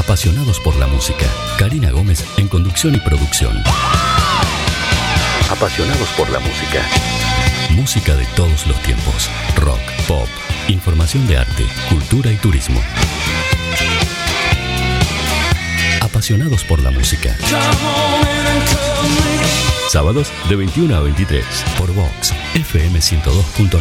Apasionados por la música. Karina Gómez en conducción y producción. Apasionados por la música. Música de todos los tiempos. Rock, pop, información de arte, cultura y turismo. Apasionados por la música. Sábados de 21 a 23 por Vox FM 102.9.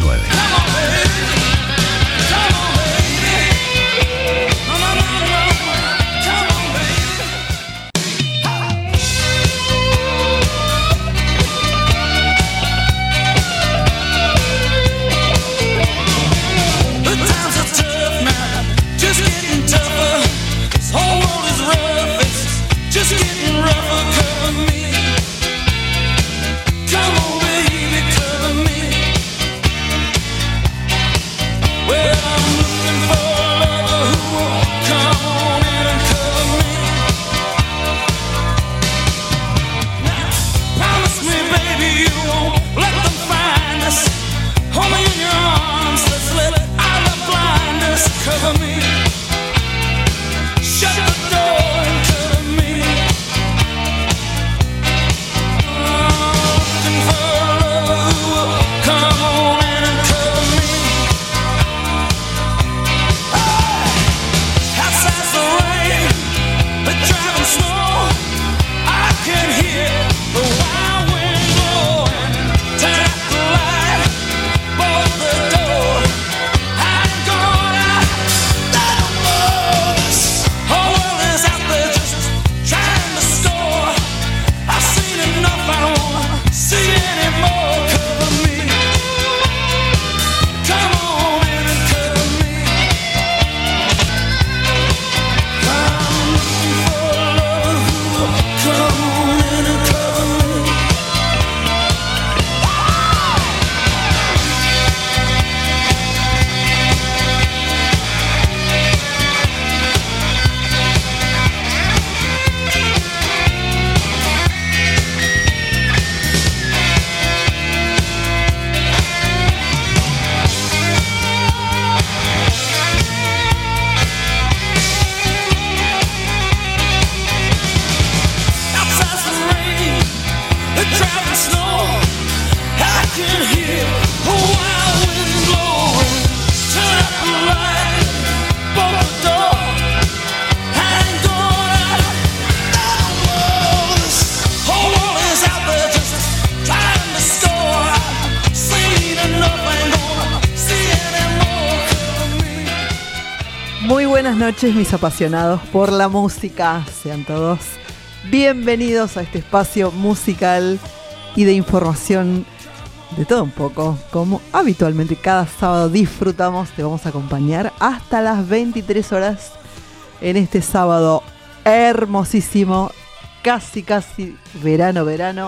Buenas noches, mis apasionados por la música. Sean todos bienvenidos a este espacio musical y de información de todo un poco. Como habitualmente cada sábado disfrutamos, te vamos a acompañar hasta las 23 horas en este sábado hermosísimo, casi verano.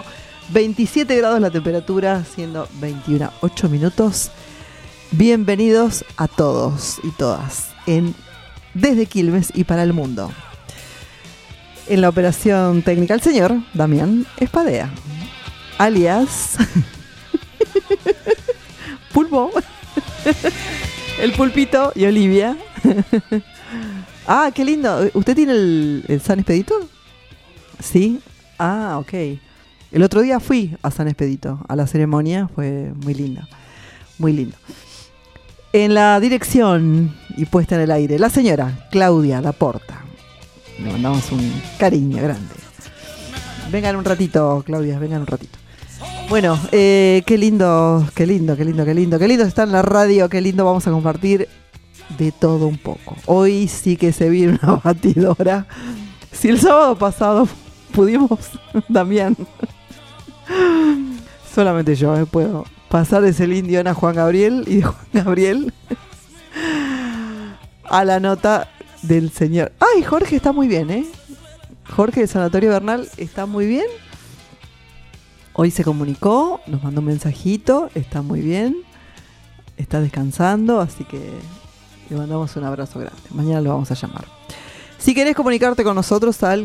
27 grados la temperatura, siendo 21:08. Bienvenidos a todos y todas desde Quilmes y para el mundo. En la operación técnica el señor Damián Espadea, alias Pulpo, el Pulpito y Olivia. Ah, qué lindo. ¿Usted tiene el San Expedito? Sí. Ah, ok. El otro día fui a San Expedito, a la ceremonia, fue muy linda. Muy lindo. En la dirección y puesta en el aire, la señora Claudia Laporta. Le mandamos un cariño grande. Vengan un ratito, Claudia, vengan un ratito. Bueno, qué lindo está en la radio, qué lindo, vamos a compartir de todo un poco. Hoy sí que se viene una batidora. Si el sábado pasado pudimos, Damián, solamente yo puedo pasar de Celine Dion a Juan Gabriel y de Juan Gabriel a la nota del señor. Ay, Jorge está muy bien, Jorge del Sanatorio Bernal está muy bien. Hoy se comunicó, nos mandó un mensajito, está muy bien, está descansando, así que le mandamos un abrazo grande. Mañana lo vamos a llamar. Si querés comunicarte con nosotros al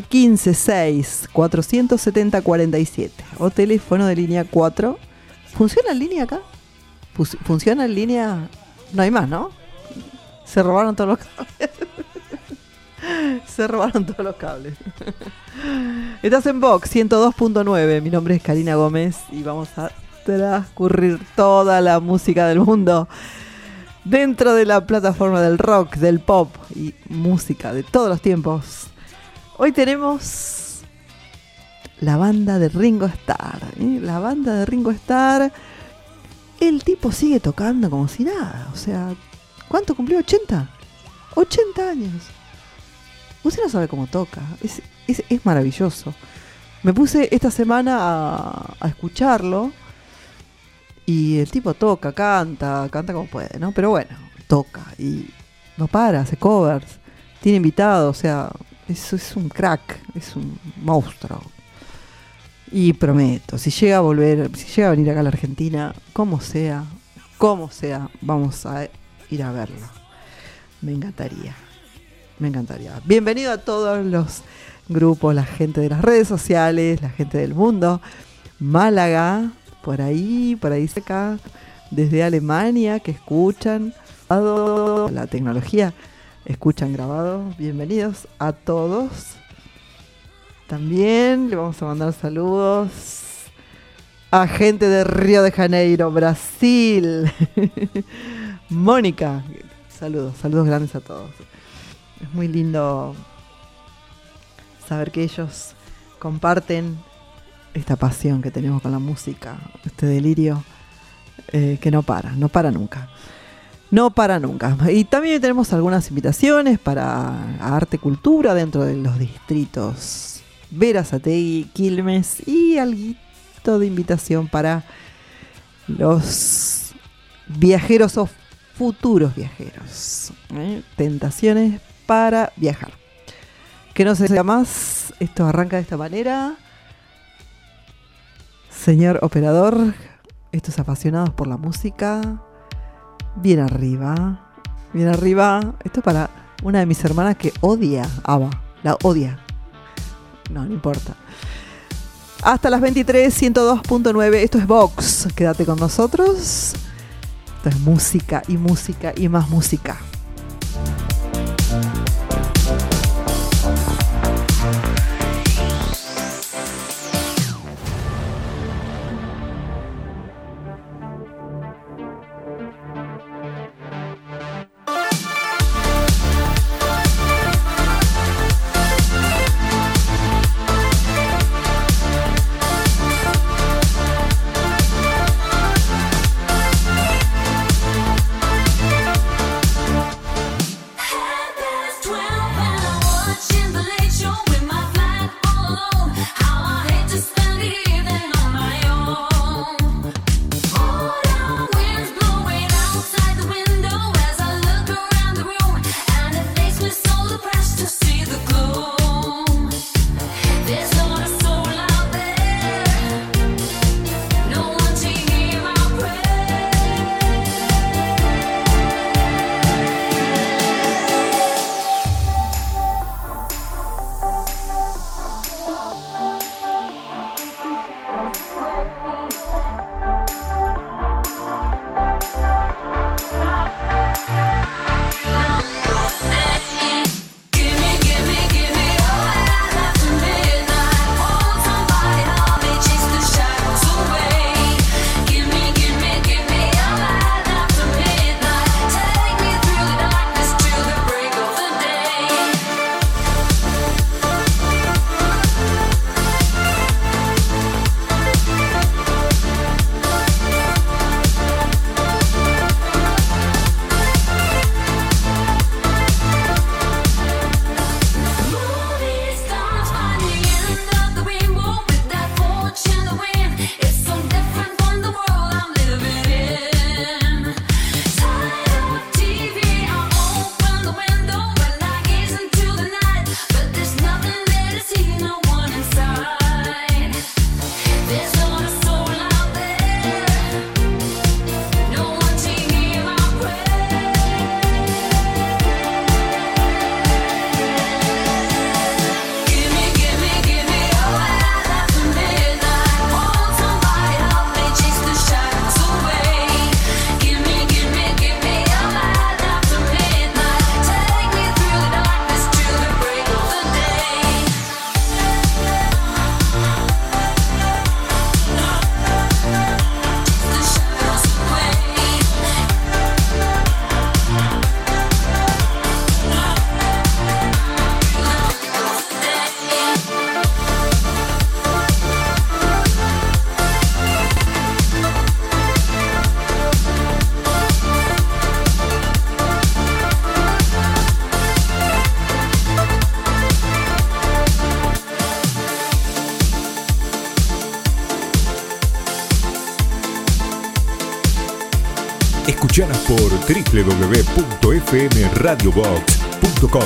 156-470-47 o teléfono de línea 4. ¿Funciona en línea acá? ¿Funciona en línea? No hay más, ¿no? Se robaron todos los cables. Se robaron todos los cables. Estás en Vox 102.9. Mi nombre es Karina Gómez y vamos a transcurrir toda la música del mundo dentro de la plataforma del rock, del pop y música de todos los tiempos. Hoy tenemos la banda de Ringo Starr. La banda de Ringo Starr. El tipo sigue tocando como si nada. O sea, ¿cuánto cumplió? ¿80? 80 años. Usted no sabe cómo toca. Es maravilloso. Me puse esta semana a escucharlo. Y el tipo toca, canta como puede, ¿no? Pero bueno, toca y no para, hace covers. Tiene invitados, o sea, eso es un crack, es un monstruo. Y prometo, si llega a venir acá a la Argentina, como sea, vamos a ir a verlo. Me encantaría. Bienvenido a todos los grupos, la gente de las redes sociales, la gente del mundo. Málaga, por ahí cerca, desde Alemania, que escuchan la tecnología, escuchan grabado. Bienvenidos a todos. También le vamos a mandar saludos a gente de Río de Janeiro, Brasil. Mónica, saludos grandes a todos. Es muy lindo saber que ellos comparten esta pasión que tenemos con la música, este delirio que no para nunca. Y también tenemos algunas invitaciones para arte cultura dentro de los distritos Berazategui, Quilmes y alguito de invitación para los viajeros o futuros viajeros. Tentaciones para viajar. Que no se diga más, esto arranca de esta manera. Señor operador, estos apasionados por la música, bien arriba. Esto es para una de mis hermanas que odia ABBA, la odia. No importa. Hasta las 23, 102.9, esto es Vox, quédate con nosotros. Esto es música y más música. Escuchalas por www.fmradiobox.com.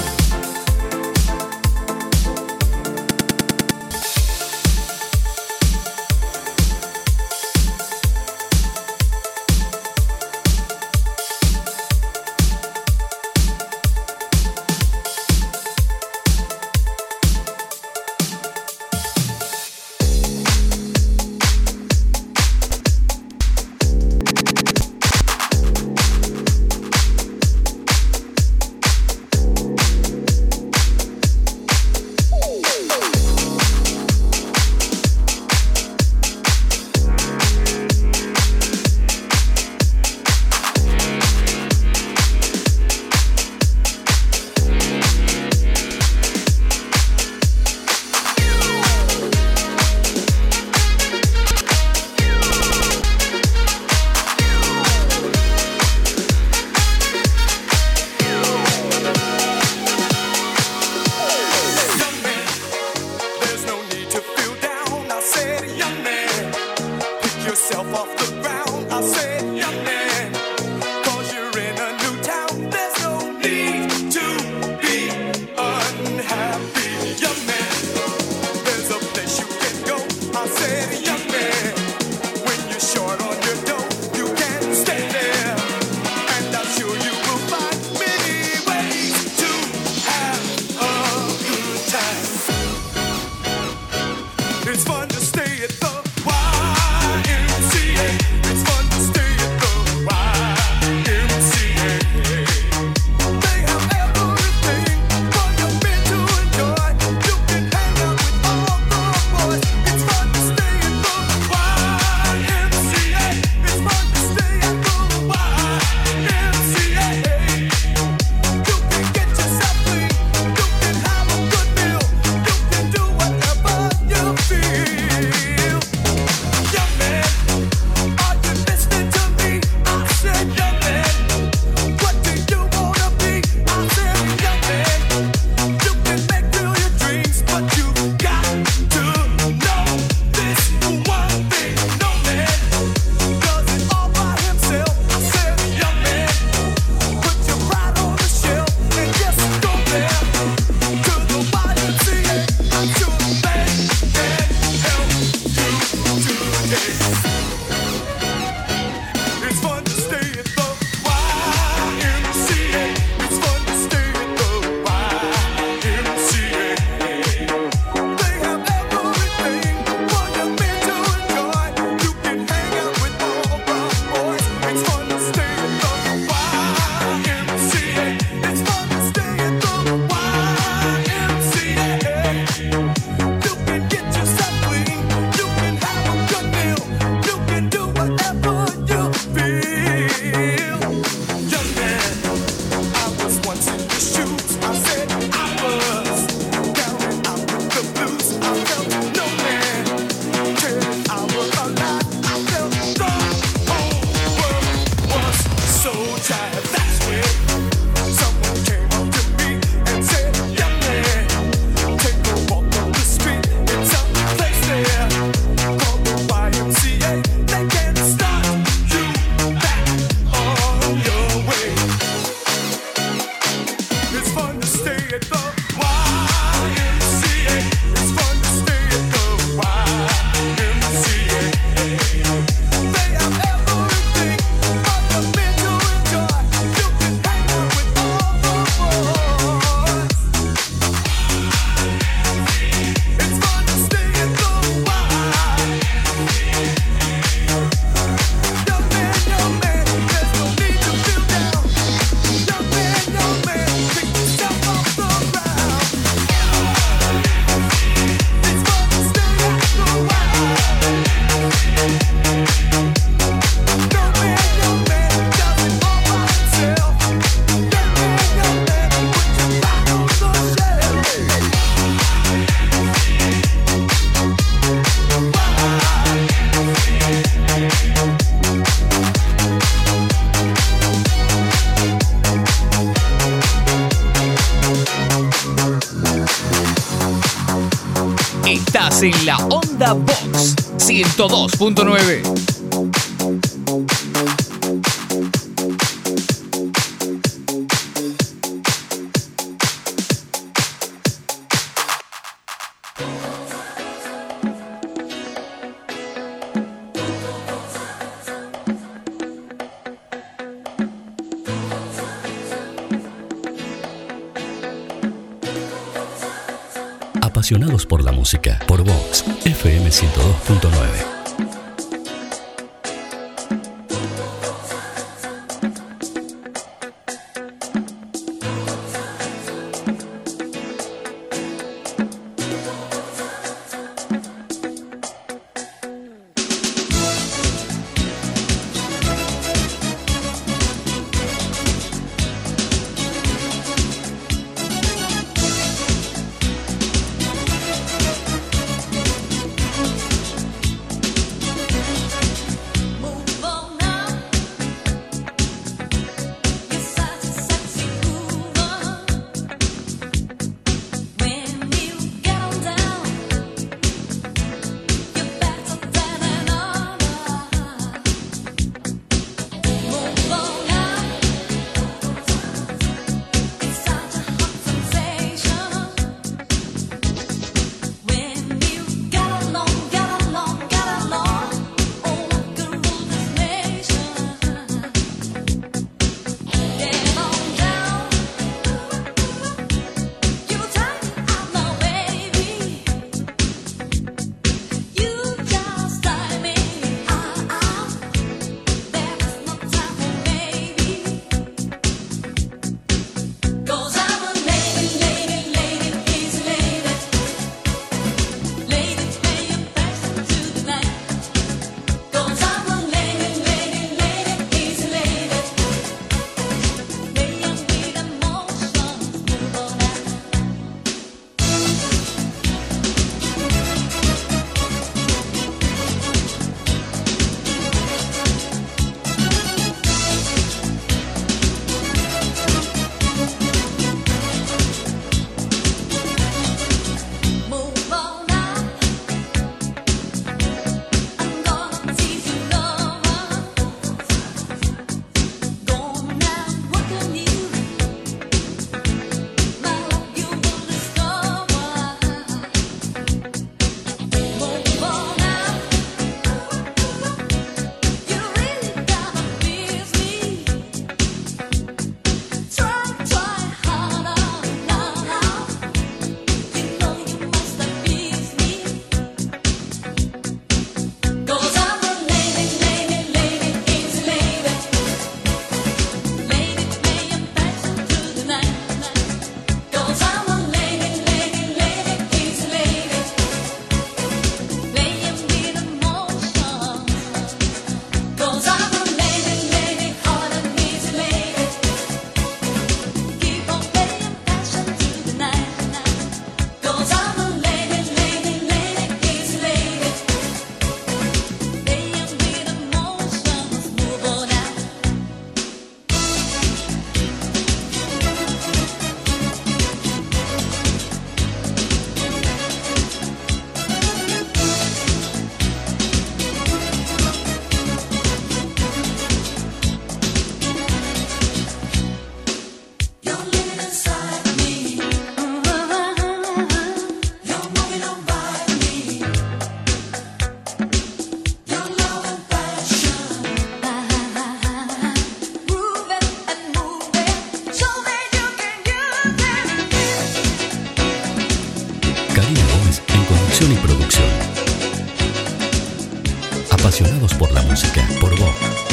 Estás en la Onda Box 102.9. Apasionados por la música. Por Vox, FM 102.9. y producción. Apasionados por la música, por Vox.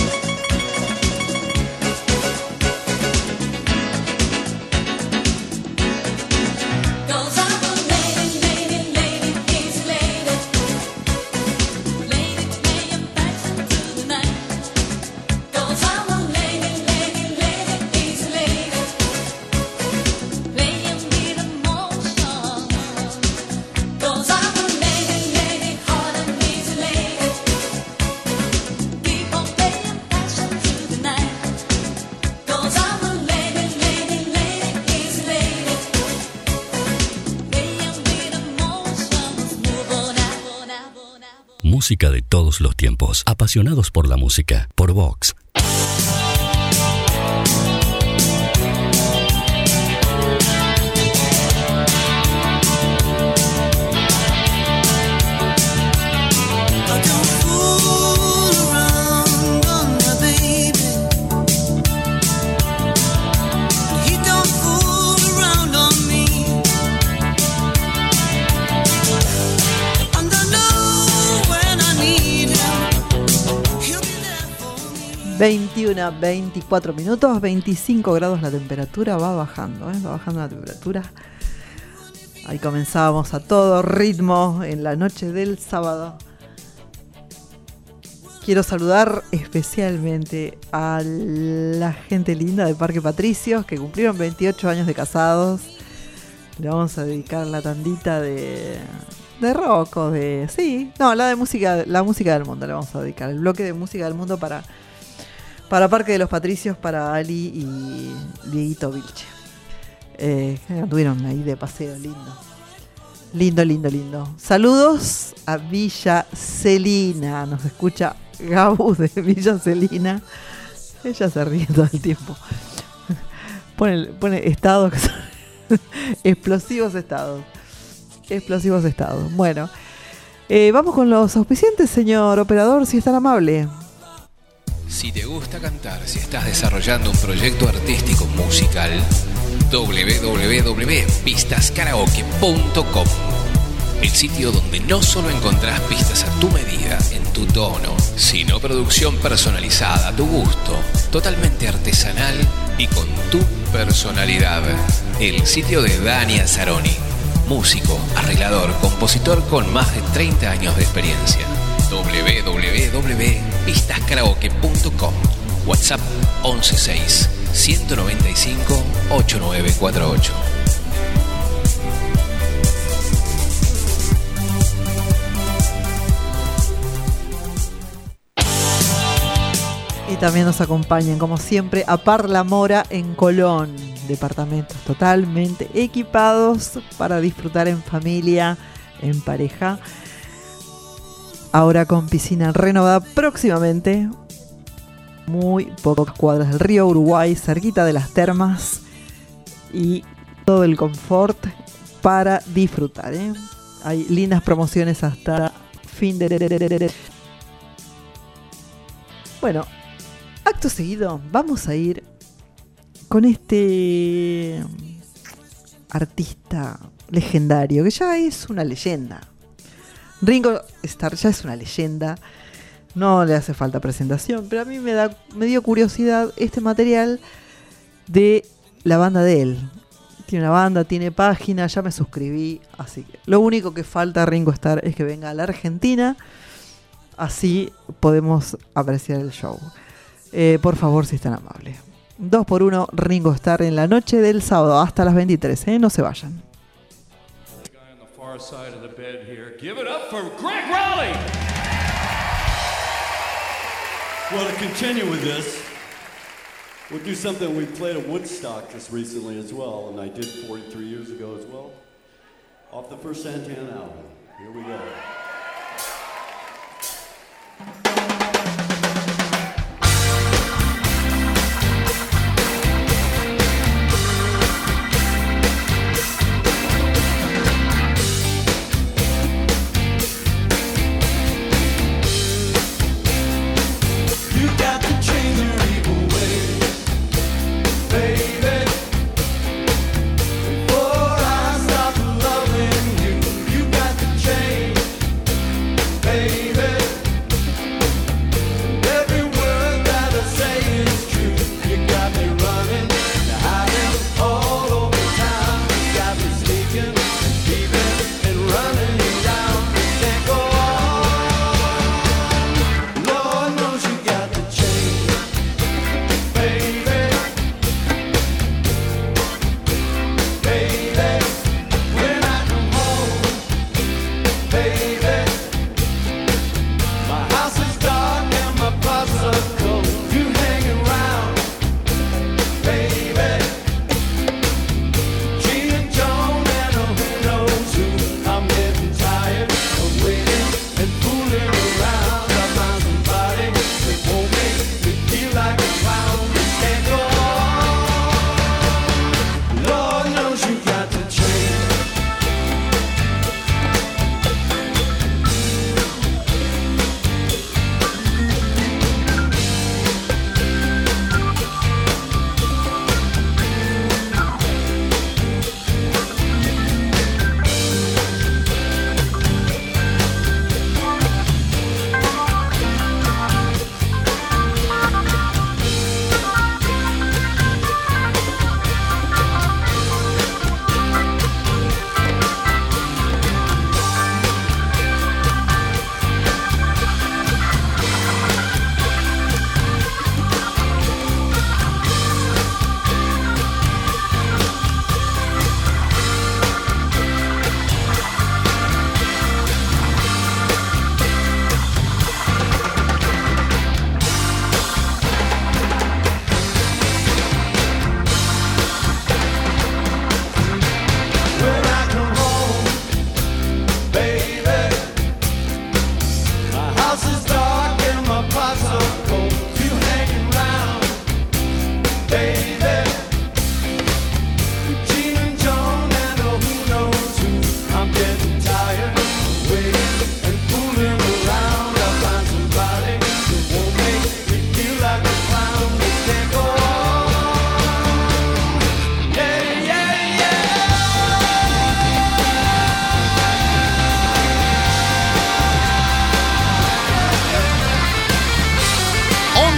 Música de todos los tiempos. Apasionados por la música. Por Vox. 21, 24 minutos, 25 grados la temperatura, va bajando la temperatura. Ahí comenzábamos a todo ritmo en la noche del sábado. Quiero saludar especialmente a la gente linda de Parque Patricios que cumplieron 28 años de casados. Le vamos a dedicar la tandita de rock o de... Sí, no, la música del mundo le vamos a dedicar. El bloque de música del mundo para Parque de los Patricios, para Ali y Dieguito Vilche. Anduvieron ahí de paseo, lindo. Saludos a Villa Celina. Nos escucha Gabu de Villa Celina. Ella se ríe todo el tiempo. Pone estados que son explosivos estados. Bueno, vamos con los auspiciantes, señor operador, si es tan amable. Si te gusta cantar, si estás desarrollando un proyecto artístico musical, www.pistaskaraoke.com, el sitio donde no solo encontrás pistas a tu medida, en tu tono, sino producción personalizada a tu gusto, totalmente artesanal y con tu personalidad. El sitio de Dani Azzaroni, músico, arreglador, compositor con más de 30 años de experiencia. www.pistaskaraoke.com, WhatsApp 116 195 8948. Y también nos acompañan, como siempre, a Parla Mora en Colón. Departamentos totalmente equipados para disfrutar en familia, en pareja. Ahora con piscina renovada próximamente. Muy pocas cuadras del río Uruguay, cerquita de las termas. Y todo el confort para disfrutar, ¿eh? Hay lindas promociones hasta fin de... Bueno, acto seguido vamos a ir con este artista legendario que ya es una leyenda. Ringo Starr ya es una leyenda, no le hace falta presentación, pero a mí me dio curiosidad este material de la banda de él. Tiene una banda, tiene página, ya me suscribí, así que lo único que falta a Ringo Starr es que venga a la Argentina, así podemos apreciar el show. Por favor, si es tan amable. 2x1 Ringo Starr en la noche del sábado hasta las 23, no se vayan. Side of the bed here. Give it up for Greg Raleigh. Well, to continue with this, we'll do something we played at Woodstock just recently as well, and I did 43 years ago as well, off the first Santana album. Here we go. Baby,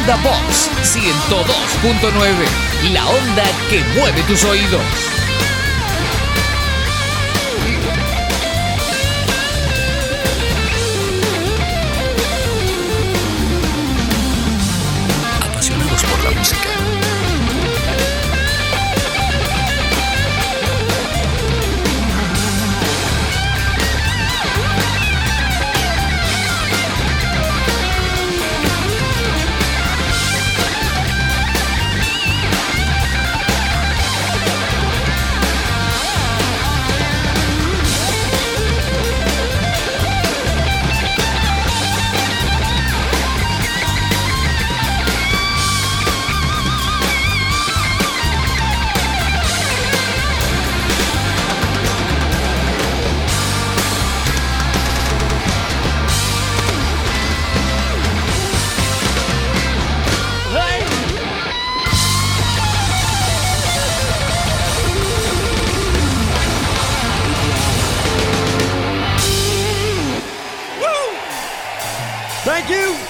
Onda Box 102.9. La onda que mueve tus oídos. Apasionados por la música. Thank you.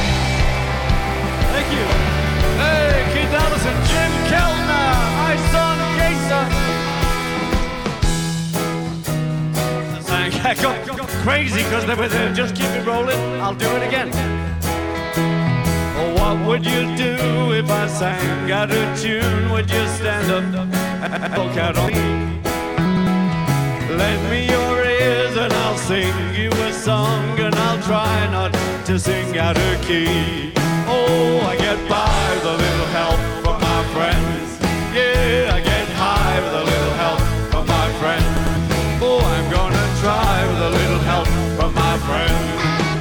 Thank you. Hey, Keith Allison, Jim Kellner, my son Jason. I got crazy because they were there. Just keep it rolling. I'll do it again. Oh, what would you do if I sang out of tune? Would you stand up and look out on me? Lend me your ears and I'll sing you a song, and I'll try not to sing out of key. Oh, I get by with a little help from my friends. Yeah, I get high with a little help from my friends. Oh, I'm gonna try with a little help from my friends.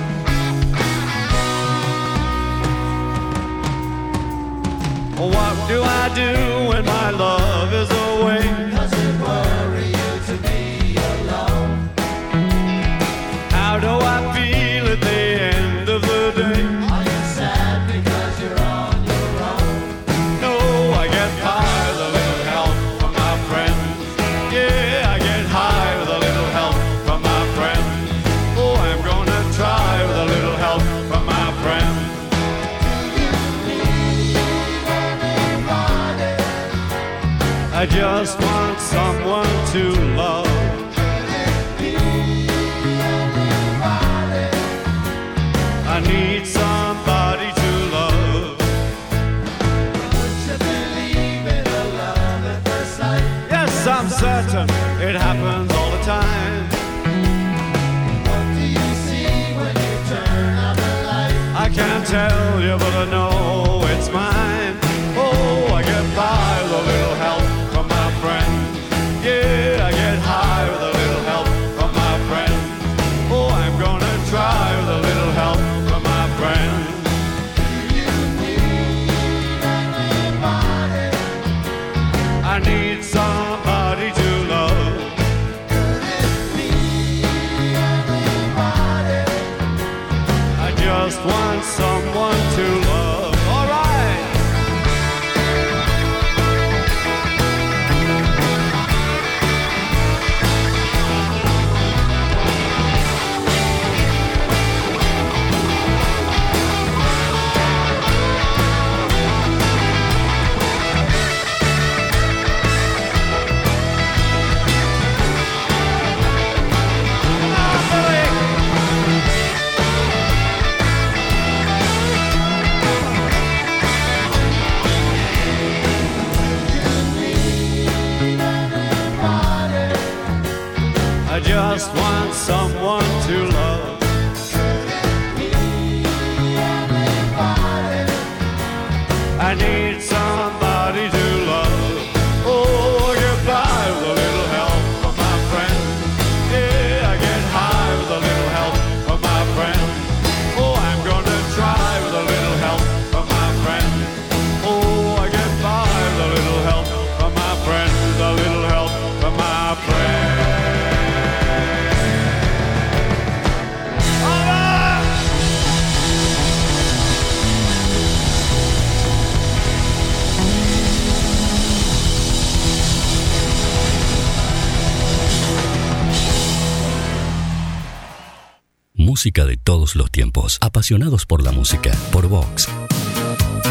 What do I do when my love is away? Does it worry you to be alone? How do I feel at the end of the day? Are you sad because you're on your own? No, I get high with a little help from my friends. Yeah, I get high with a little help from my friends. Oh, I'm gonna try with a little help from my friends. I just want someone to love. I need somebody to love. Would you believe in a love at first sight? Yes, I'm certain it happens all the time. What do you see when you turn out the light? I can't tell you, but I know it's mine. Oh, I get by with a little help from my friends. Yeah, I get high with a little help from my friends. Oh, I'm gonna try with a little help from my friends. Do you need anybody? I need somebody to love. Could it be anybody? I just want someone to love. All right. I just want someone to love. Could it be anybody? I need somebody to love. Oh, I get by with a little help from my friends. Yeah, I get high with a little help from my friends. Oh, I'm gonna try with a little help from my friends. Oh, I get by with a little help from my friends. A little help from my friends. Música de todos los tiempos. Apasionados por la música. Por Vox.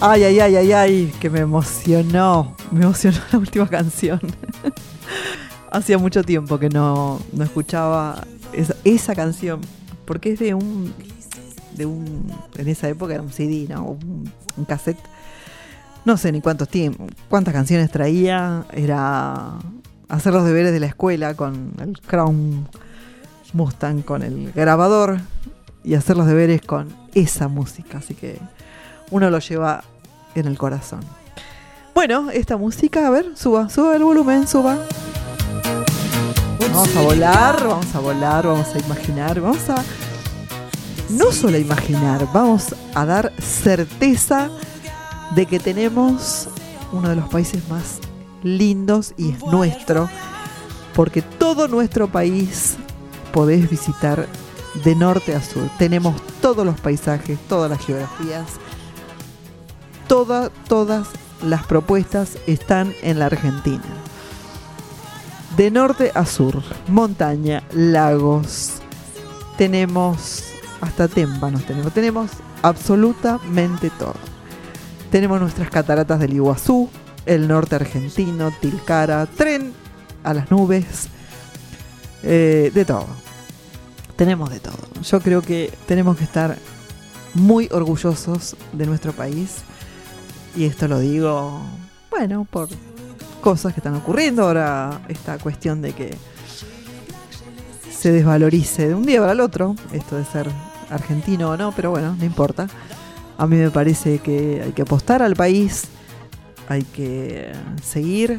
Ay, ay, ay, ay, ay, que me emocionó la última canción. Hacía mucho tiempo que no escuchaba esa canción, porque es de un, en esa época era un CD, ¿no? Un cassette. No sé ni cuántas canciones traía. Era hacer los deberes de la escuela con el Crown Mustang, con el grabador, y hacer los deberes con esa música. Así que uno lo lleva en el corazón. Bueno, esta música, a ver, suba el volumen, suba. Vamos a volar, vamos a imaginar, no solo a imaginar, vamos a dar certeza de que tenemos uno de los países más lindos y es nuestro, porque todo nuestro país podés visitar de norte a sur. Tenemos todos los paisajes, todas las geografías, todas las propuestas están en la Argentina. De norte a sur, montaña, lagos, tenemos hasta témpanos, tenemos absolutamente todo. Tenemos nuestras cataratas del Iguazú, el norte argentino, Tilcara, tren a las nubes, de todo. Tenemos de todo. Yo creo que tenemos que estar muy orgullosos de nuestro país. Y esto lo digo, bueno, por cosas que están ocurriendo ahora, esta cuestión de que se desvalorice de un día para el otro esto de ser argentino o no, pero bueno, no importa. A mí me parece que hay que apostar al país, hay que seguir,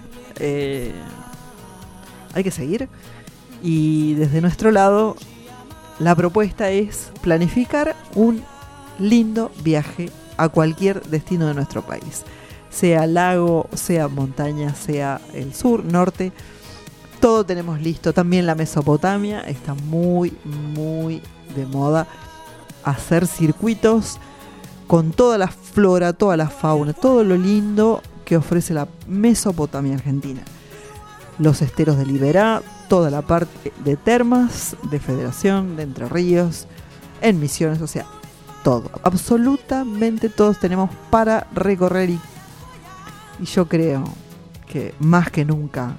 y desde nuestro lado la propuesta es planificar un lindo viaje a cualquier destino de nuestro país. Sea lago, sea montaña, sea el sur, norte, todo tenemos listo. También la Mesopotamia está muy, muy de moda. Hacer circuitos con toda la flora, toda la fauna, todo lo lindo que ofrece la Mesopotamia argentina. Los esteros de Liberá, toda la parte de termas, de Federación, de Entre Ríos, en Misiones, o sea, todo. Absolutamente todos tenemos para recorrer y yo creo que más que nunca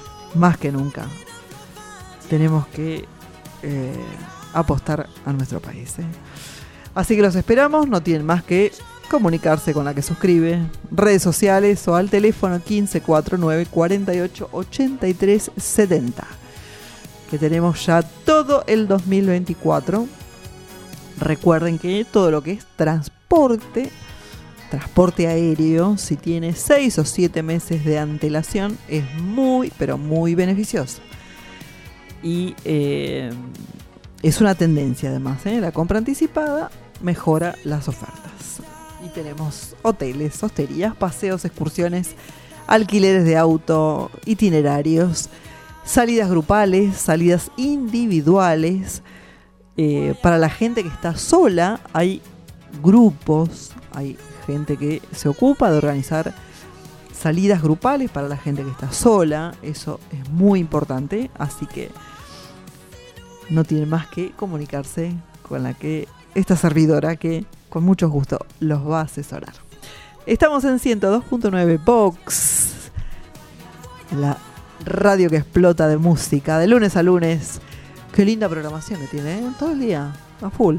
tenemos que apostar a nuestro país. Así que los esperamos, no tienen más que comunicarse con la que suscribe, redes sociales o al teléfono 1549 48 83 70, que tenemos ya todo el 2024. Recuerden que todo lo que es transporte aéreo, si tiene 6 o 7 meses de antelación, es muy, pero muy beneficioso. Y es una tendencia además, la compra anticipada mejora las ofertas. Y tenemos hoteles, hosterías, paseos, excursiones, alquileres de auto, itinerarios, salidas grupales, salidas individuales. Para la gente que está sola, hay grupos, hay gente que se ocupa de organizar salidas grupales para la gente que está sola. Eso es muy importante, así que no tiene más que comunicarse con esta servidora que con mucho gusto los va a asesorar. Estamos en 102.9 Vox, la radio que explota de música, de lunes a lunes. Qué linda programación que tiene, todo el día, a full.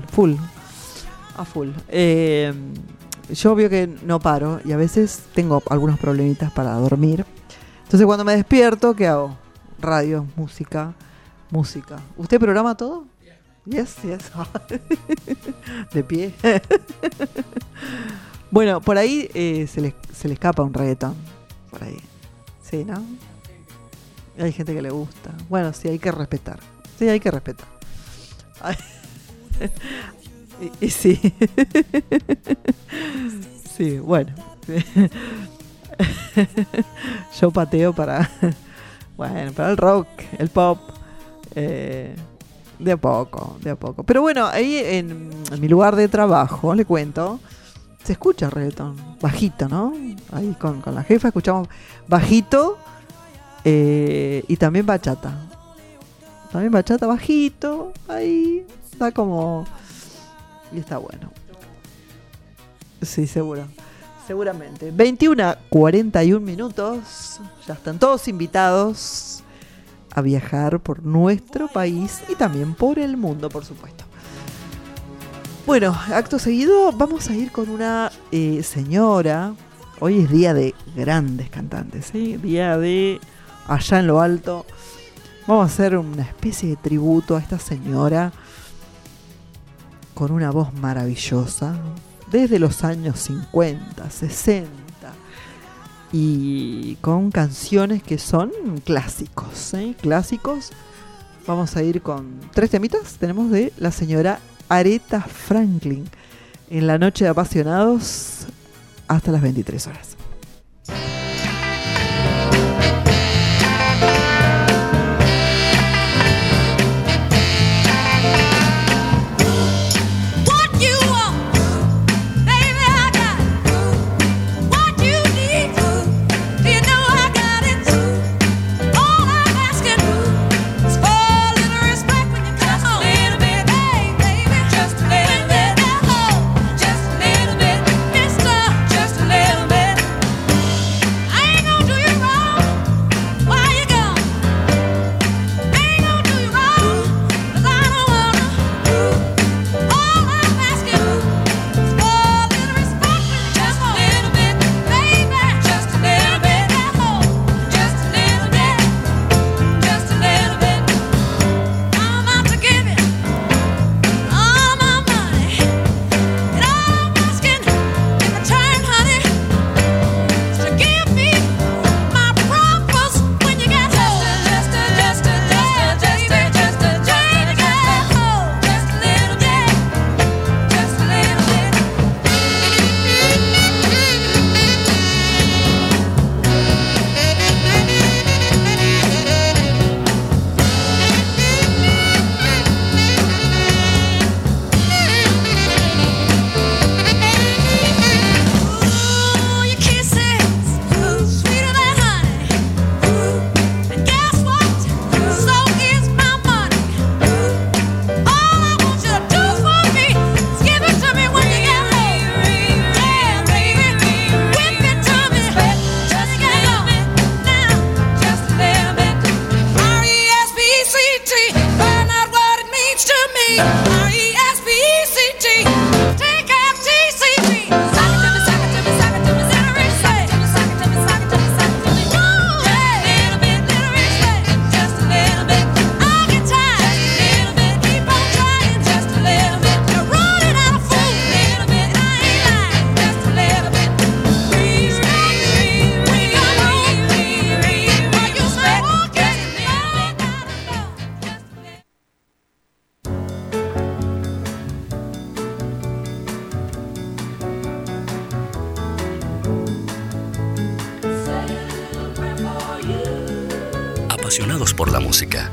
Yo veo que no paro y a veces tengo algunos problemitas para dormir. Entonces cuando me despierto, ¿qué hago? Radio, música. ¿Usted programa todo? Yes. De pie. Bueno, por ahí se le escapa un reggaetón. Por ahí. Sí, ¿no? Hay gente que le gusta. Bueno, sí, hay que respetar. Y sí. Sí, bueno. Yo pateo para el rock, el pop. De a poco. Pero bueno, ahí en mi lugar de trabajo, le cuento, se escucha reggaetón, bajito, ¿no? Ahí con la jefa escuchamos bajito, y también bachata. Bajito, ahí está como... Y está bueno. Sí, seguro. Seguramente. 21:41. Ya están todos invitados a viajar por nuestro país y también por el mundo, por supuesto. Bueno, acto seguido vamos a ir con una señora. Hoy es día de grandes cantantes, ¿sí? Día de allá en lo alto. Vamos a hacer una especie de tributo a esta señora con una voz maravillosa desde los años 50, 60 y con canciones que son clásicos, ¿sí? Clásicos. Vamos a ir con 3 temitas. Tenemos de la señora Aretha Franklin en la noche de apasionados hasta las 23 horas. Apasionados por la música.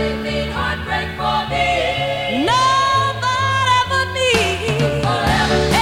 Nobody but me.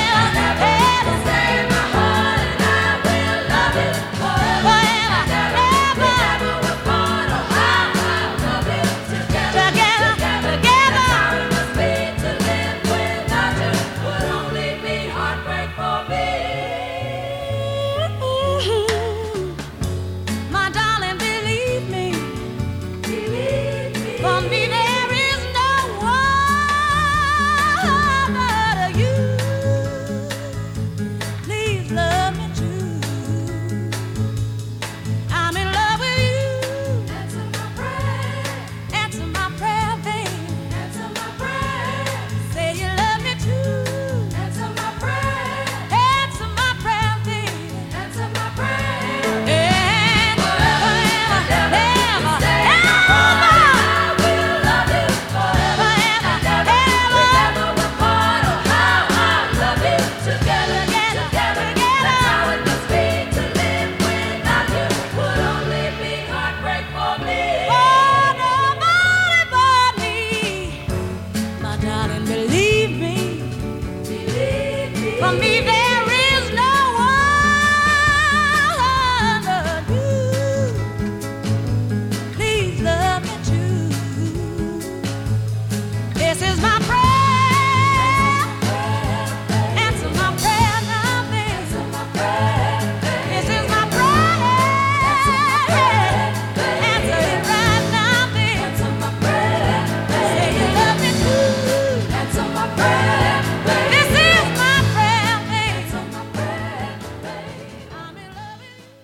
darling, believe me. For me, there is no one but you. Please love me true. This is my prayer. Answer my prayer now, baby. This is my prayer. Answer it right now, baby. Say you love me true. Answer my prayer. This is my prayer, baby. I'm in love with you.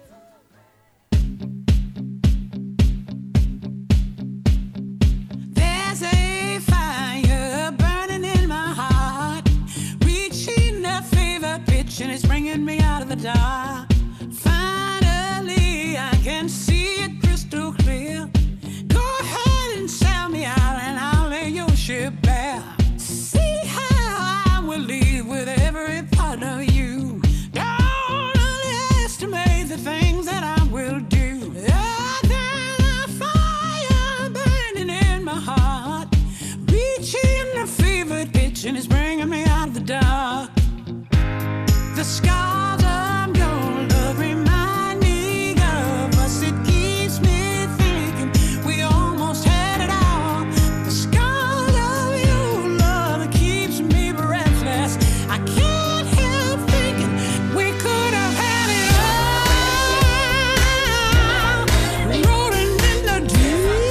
There's a fire burning in my heart, reaching a fever pitch, and it's bringing me out of the dark. Finally, I can see it crystal clear. Go ahead and sell me out, and I'll lay your ship bare. See how I will leave with every part of you. Don't underestimate the things that I will do. There's a fire burning in my heart, reaching a fever pitch, and it's bringing me out of the dark. The scars I'm gonna love remind me of us. It keeps me thinking we almost had it all. The scars of your love, it keeps me breathless. I can't help thinking we could have had it all. Rolling in the deep.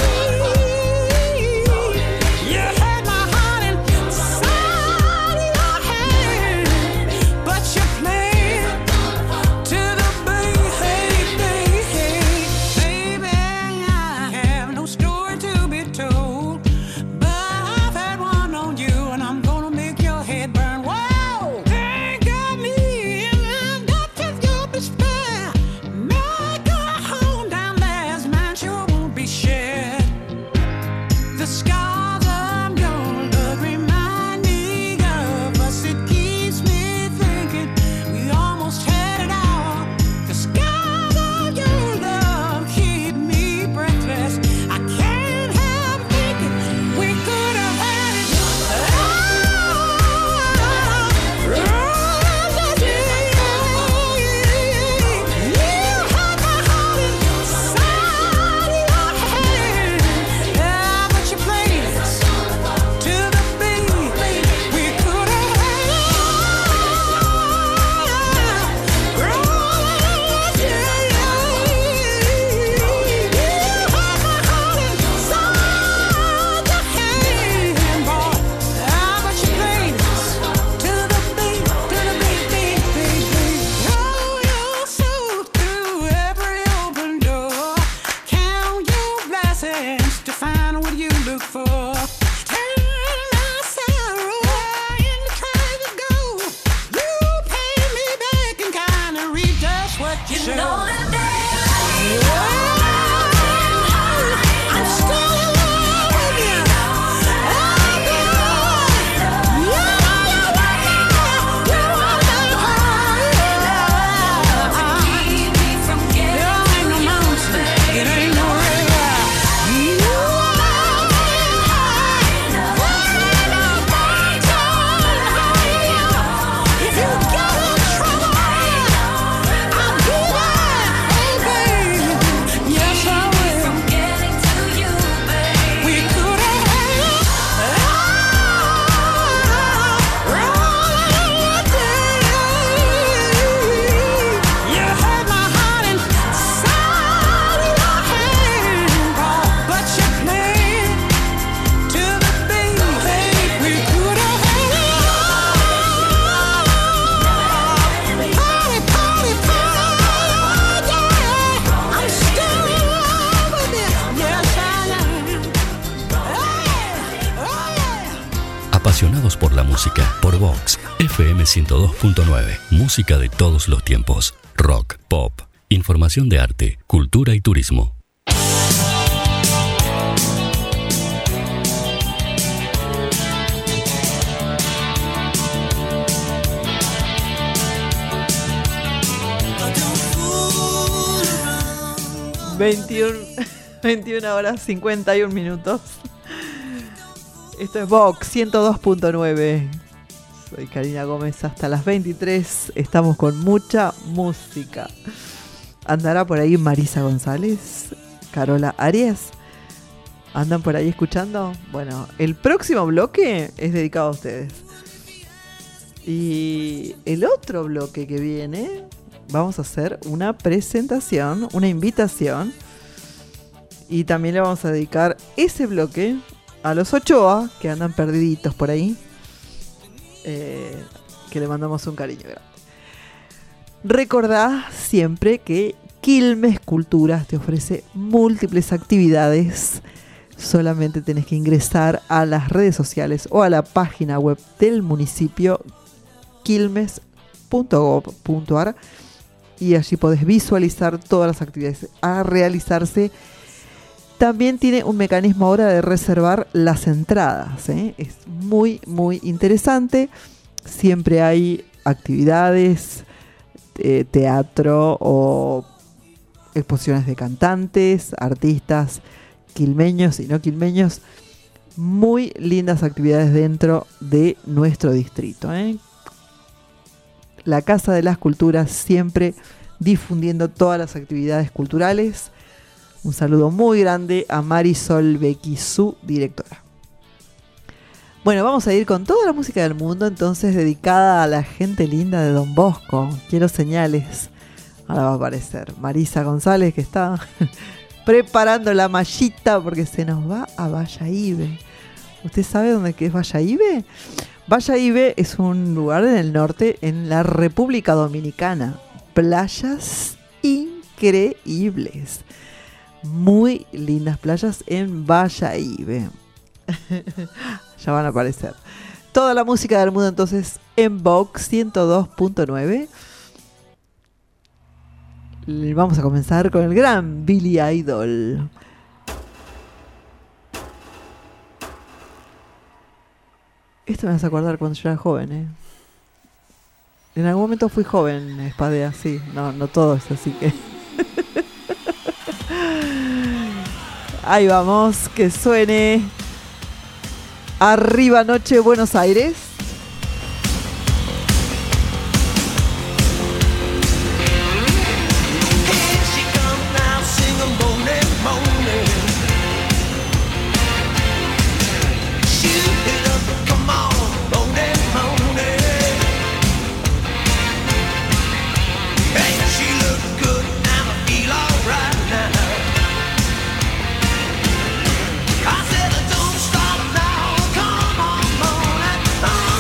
You had my heart inside your hand, but you played to the baby. I have no story to be told, but I've had one on you, and I'm gonna make your head burn. Whoa, think of me in the depths of your despair. Make a home down there's mine sure won't be shared. The scars I'm gonna love remind me of us. It keeps me thinking we almost had it all. The scars of your love keep me breathless. I can't help thinking we could have had it all. You had my heart inside your hand, but you played to the beat. We could have had it to find what you look for. Turn my sorrow into trying to go. You pay me back and kind of reap just what you sow. I'm still in love with you. It ain't no if you get in trouble, I'll be there. Hey, baby. Yes, I will. We could have had it right there. You had my heart inside your hand, but you played to the beat. We could have had it party, party, party, yeah. I'm still in love with you. Yes, I am. Apasionados por la música, por Vox, FM 102.9. Música de todos los tiempos. Rock, pop, información de arte, cultura y turismo. ...21 horas 51 minutos. Esto es Vox 102.9. Soy Karina Gómez hasta las 23. Estamos con mucha música. ¿Andará por ahí Marisa González? ¿Carola Arias? ¿Andan por ahí escuchando? Bueno, el próximo bloque es dedicado a ustedes. Y el otro bloque que viene, vamos a hacer una presentación, una invitación. Y también le vamos a dedicar ese bloque a los Ochoa, que andan perdiditos por ahí. Que le mandamos un cariño grande. Recordá siempre que Quilmes Culturas te ofrece múltiples actividades. Solamente tenés que ingresar a las redes sociales o a la página web del municipio quilmes.gov.ar y allí podés visualizar todas las actividades a realizarse. También tiene un mecanismo ahora de reservar las entradas, ¿eh? Es muy, muy interesante. Siempre hay actividades, teatro o exposiciones de cantantes, artistas, quilmeños y no quilmeños. Muy lindas actividades dentro de nuestro distrito, ¿eh? La Casa de las Culturas siempre difundiendo todas las actividades culturales. Un saludo muy grande a Marisol Becky, su directora. Bueno, vamos a ir con toda la música del mundo, entonces dedicada a la gente linda de Don Bosco. Quiero señales. Ahora va a aparecer Marisa González, que está preparando la mallita porque se nos va a Bayahibe. ¿Usted sabe dónde es Bayahibe? Bayahibe es un lugar en el norte, en la República Dominicana. Playas increíbles. Muy lindas playas en Bayahibe. Ya van a aparecer. Toda la música del mundo entonces en Vox 102.9. Vamos a comenzar con el gran Billy Idol. Esto me hace acordar cuando yo era joven, ¿eh? En algún momento fui joven, Espadea, sí. No todos, así que... Ahí vamos, que suene Arriba Noche Buenos Aires. I said, don't stop now, come on,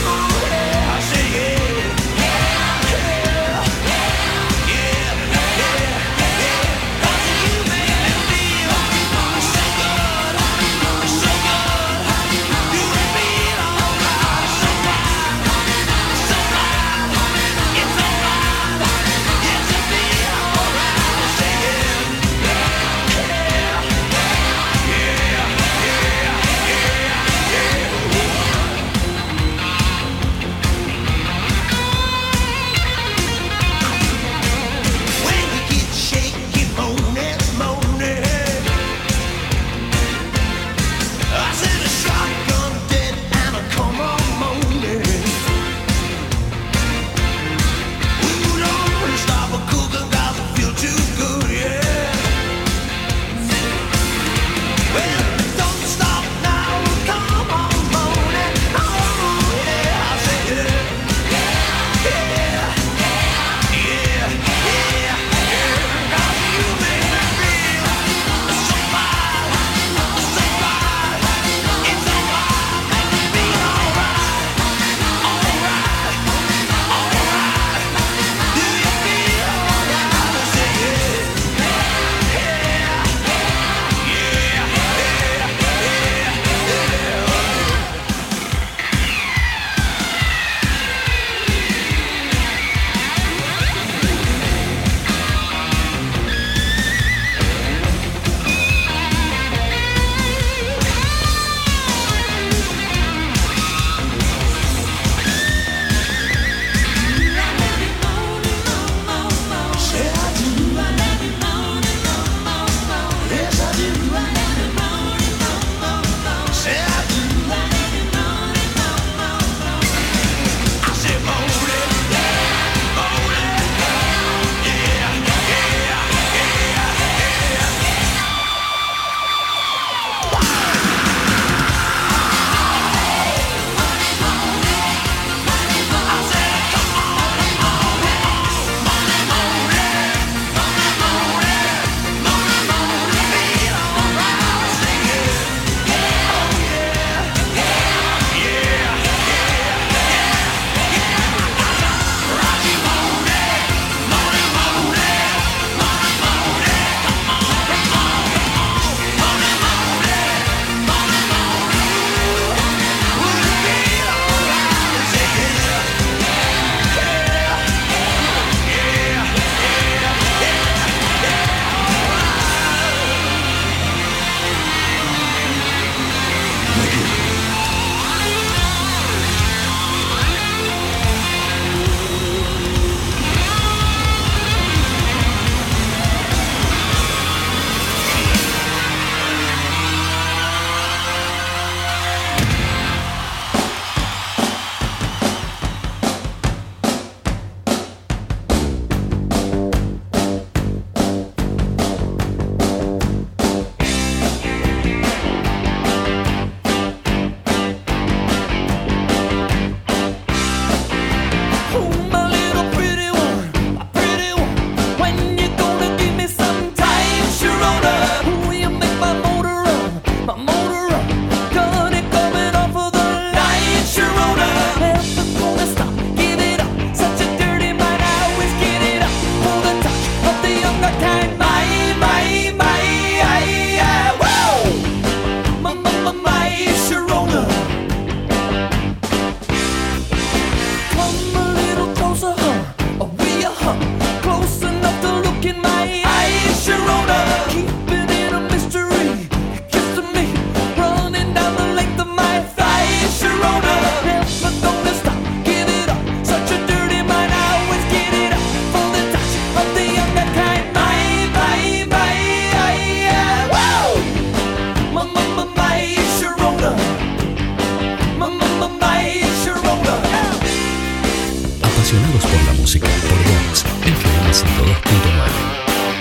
Apasionados por la música, por Vox, FM 102.9.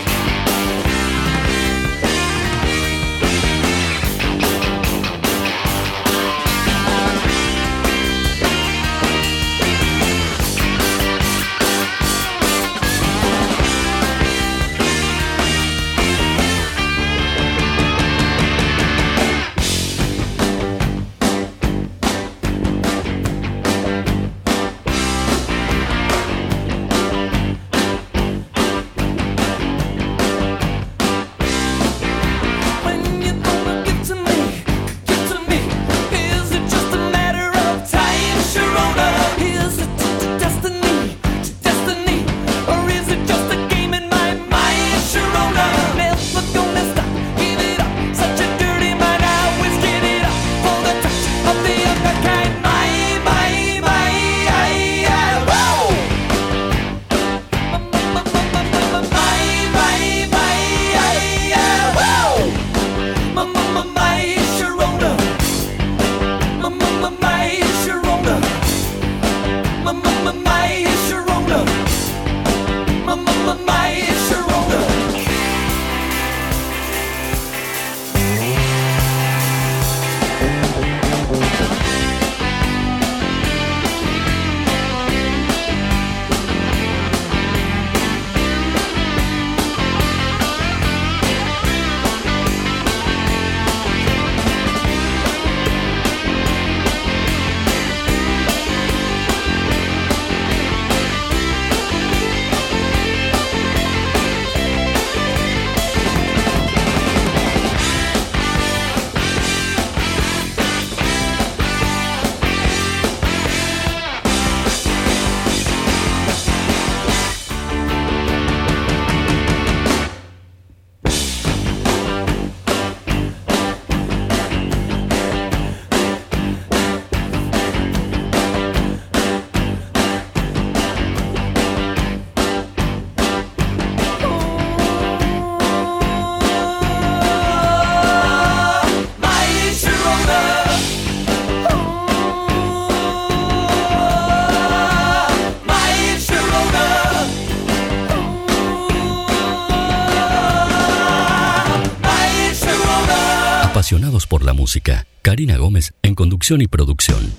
Apasionados por la música, Karina Gómez en conducción y producción.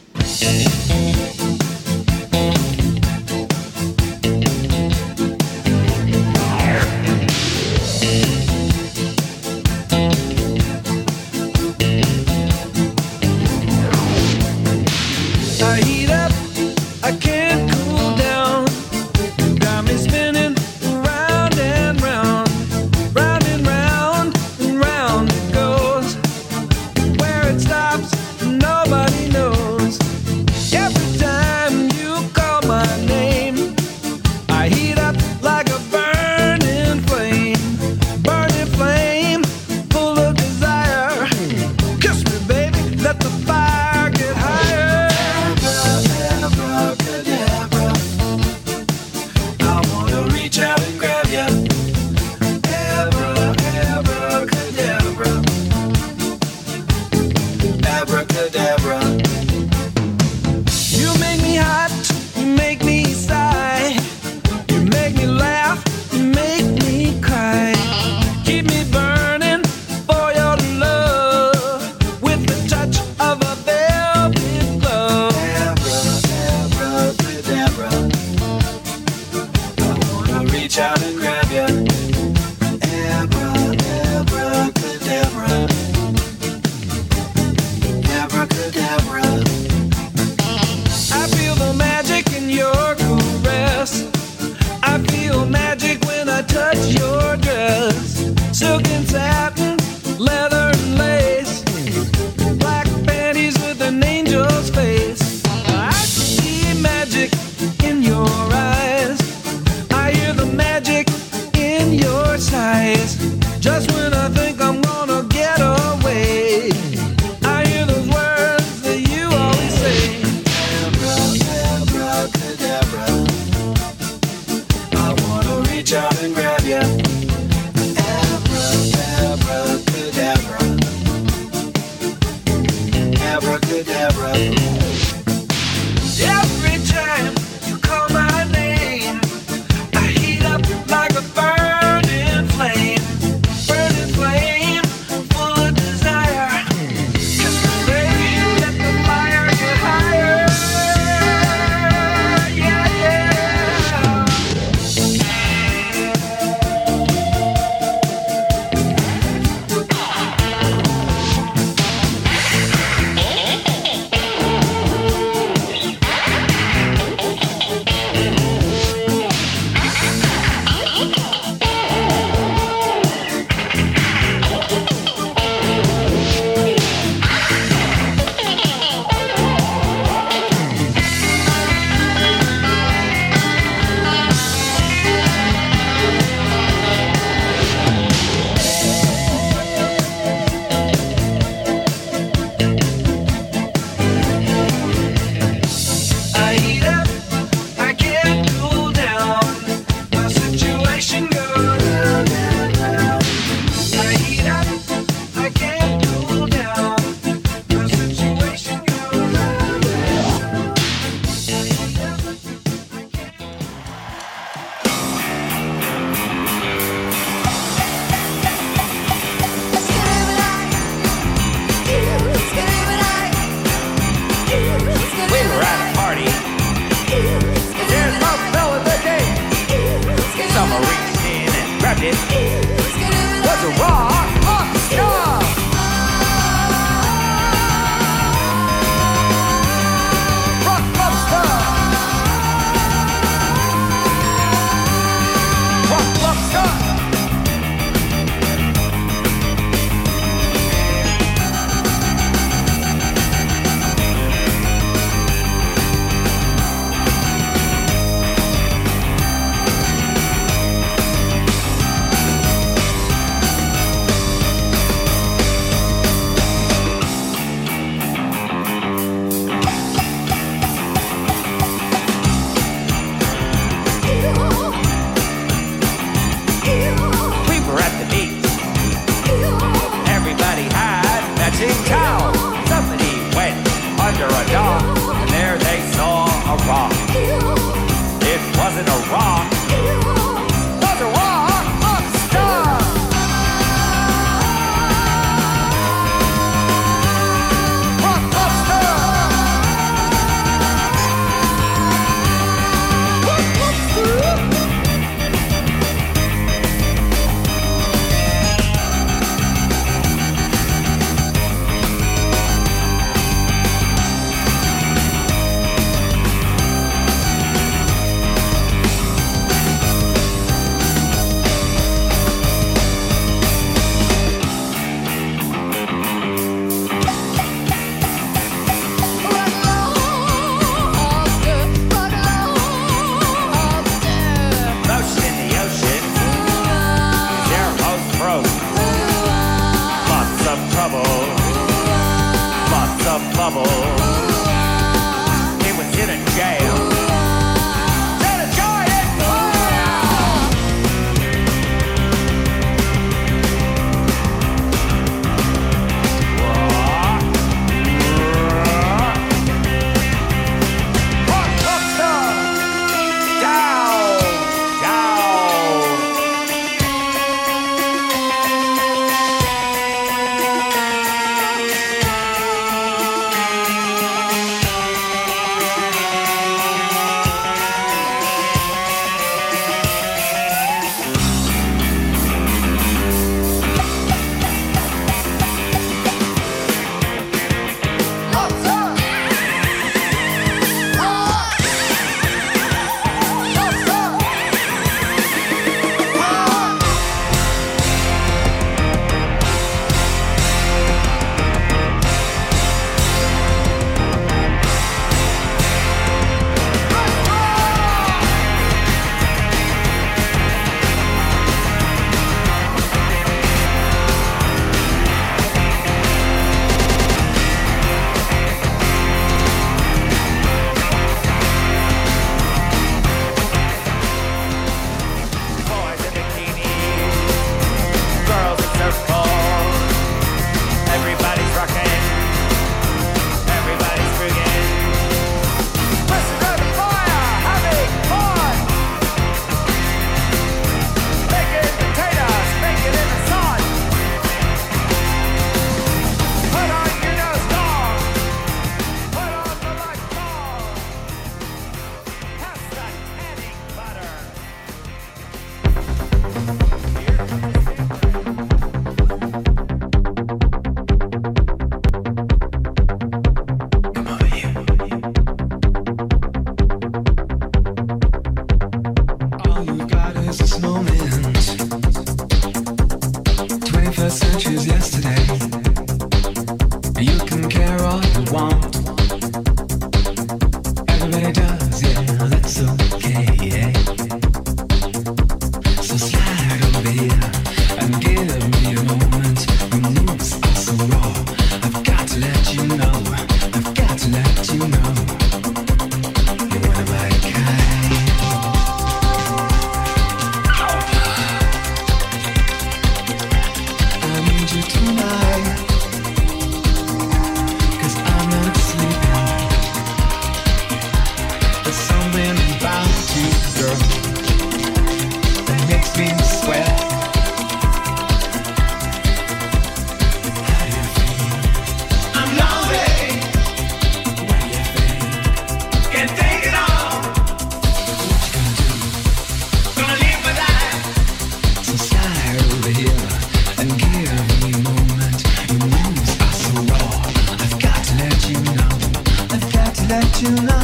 Let the fire get higher.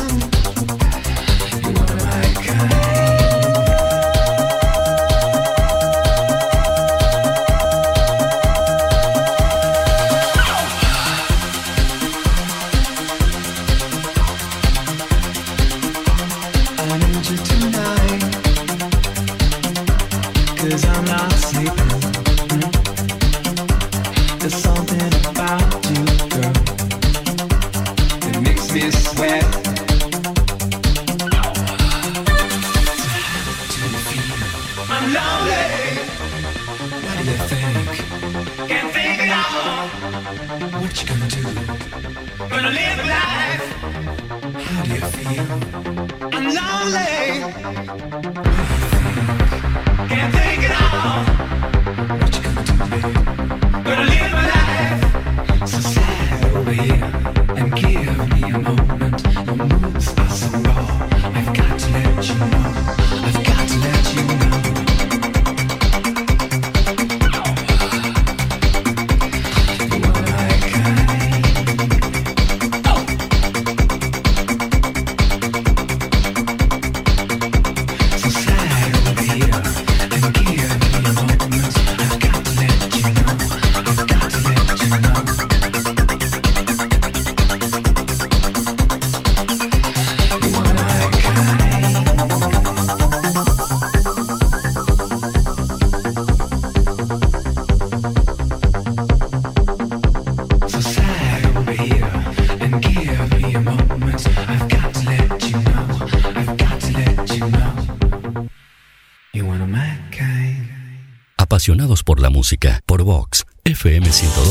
Apasionados por la música, por Vox, FM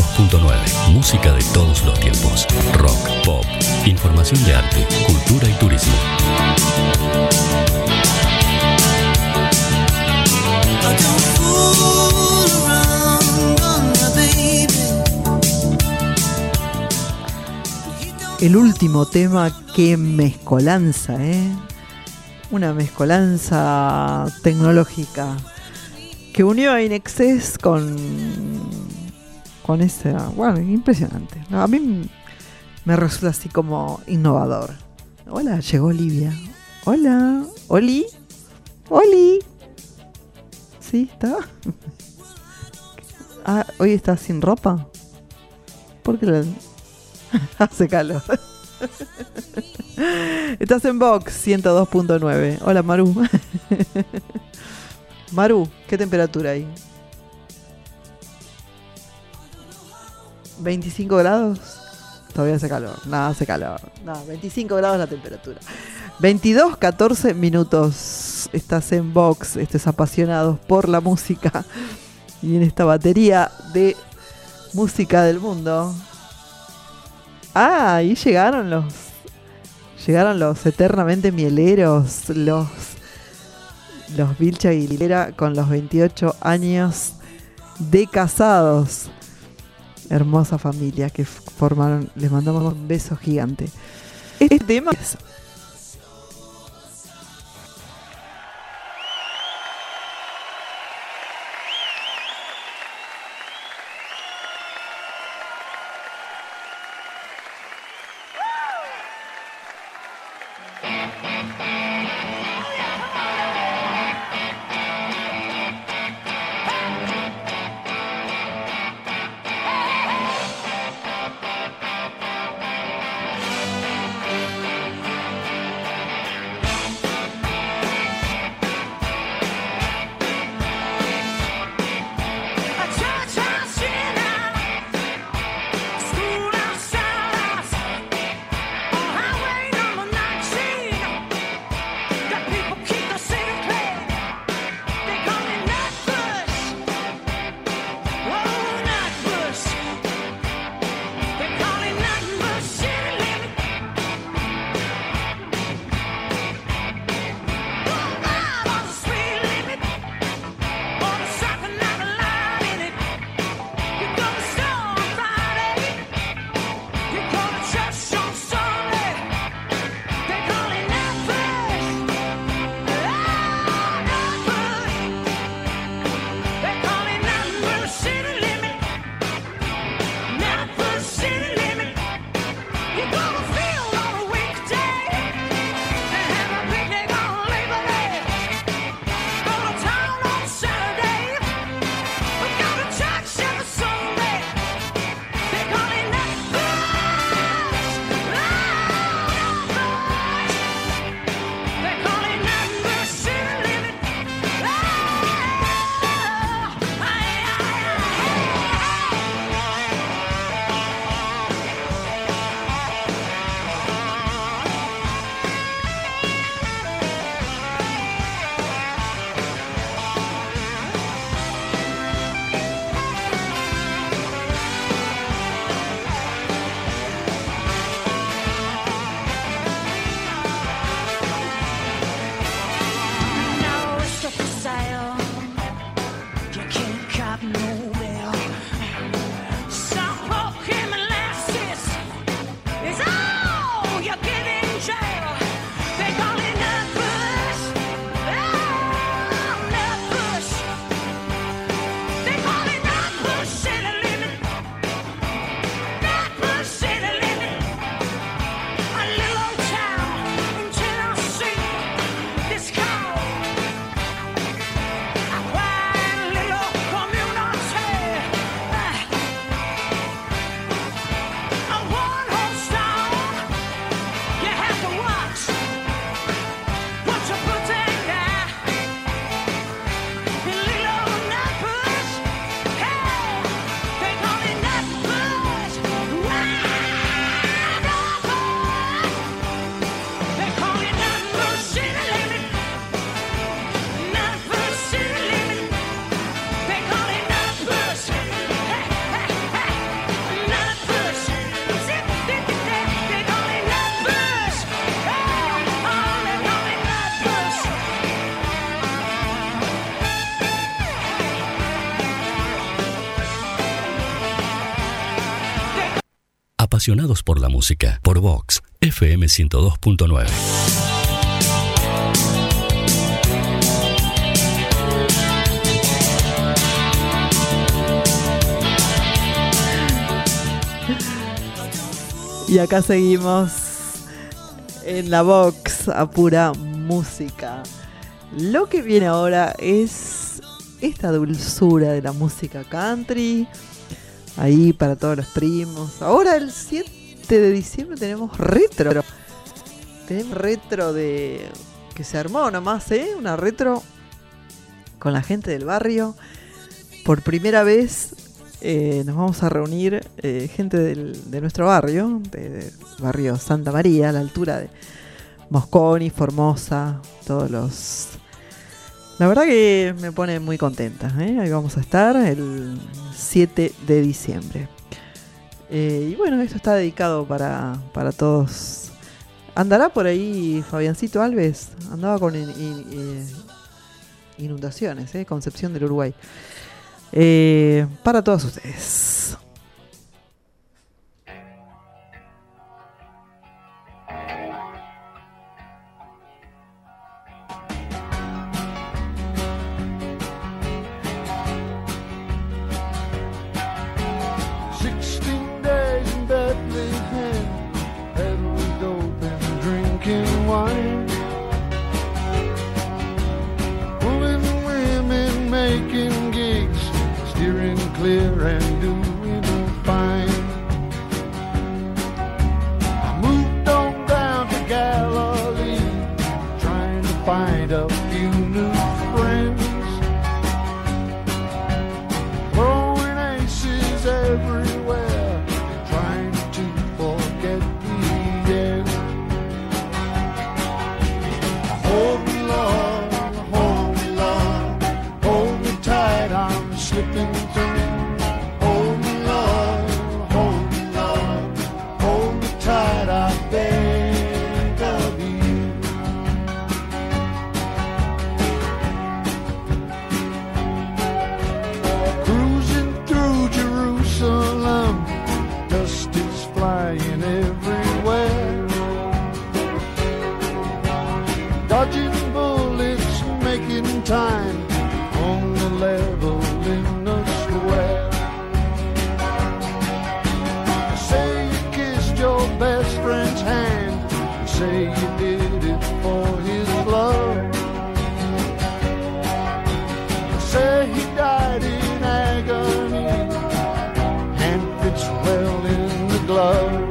102.9, música de todos los tiempos, rock, pop, información de arte, cultura y turismo. El último tema, qué mezcolanza, una mezcolanza tecnológica que unió a INXS con ese, bueno, impresionante. No, a mí me resulta así como innovador. Hola, llegó Olivia. Hola, Oli. ¿Sí está? Ah, hoy está sin ropa. ¿Por qué hace calor? Estás en Vox 102.9. Hola, Maru. Maru, ¿qué temperatura hay? 25 grados. Todavía hace calor. Nada, hace calor. No, 25 grados la temperatura. 22, 14 minutos. Estás en Vox. Estés apasionados por la música. Y en esta batería de música del mundo. Ah, ahí llegaron los eternamente mieleros. Los Vilcha Aguilera con los 28 años de casados. Hermosa familia que formaron. Les mandamos un beso gigante. Este tema es... Apasionados por la música. Por Vox, FM 102.9. Y acá seguimos en la Vox a pura música. Lo que viene ahora es esta dulzura de la música country. Ahí para todos los primos. Ahora el 7 de diciembre tenemos retro. Tenemos retro de... que se armó nomás, una retro con la gente del barrio. Por primera vez nos vamos a reunir gente de nuestro barrio, del barrio Santa María, a la altura de Mosconi, Formosa, todos los... La verdad que me pone muy contenta, Ahí vamos a estar el 7 de diciembre. Y bueno, esto está dedicado para todos. ¿Andará por ahí Fabiancito Alves? Andaba con inundaciones, Concepción del Uruguay. Para todos ustedes. Wine, pulling women, making gigs, steering clear and doing fine. I moved on down to Galilee, trying to find a few new friends, throwing aces everywhere, trying to forget the end. Hold me long, hold me tight, I'm slipping through. Hold me long, hold me tight, I beg of you. Cruising through Jerusalem, dust is flying everywhere. Dodging bullets, making time on the level in the square. Say you kissed your best friend's hand, say you did it for his love. Say he died in agony and fits well in the glove.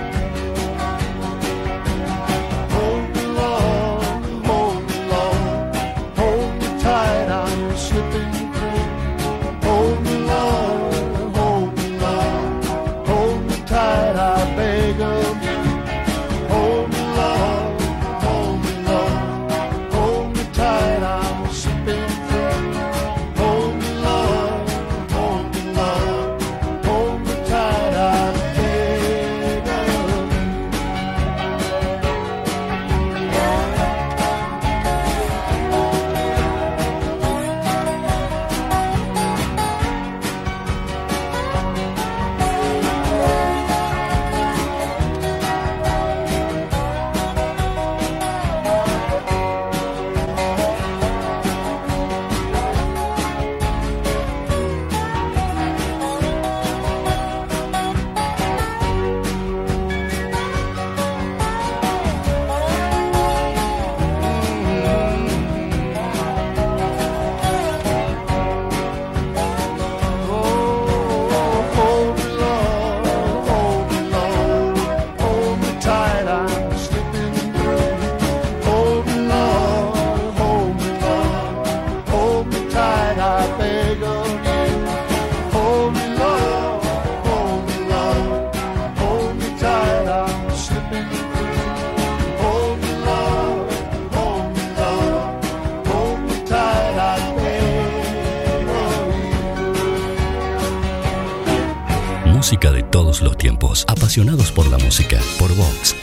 Música de todos los tiempos. Apasionados por la música. Por Vox.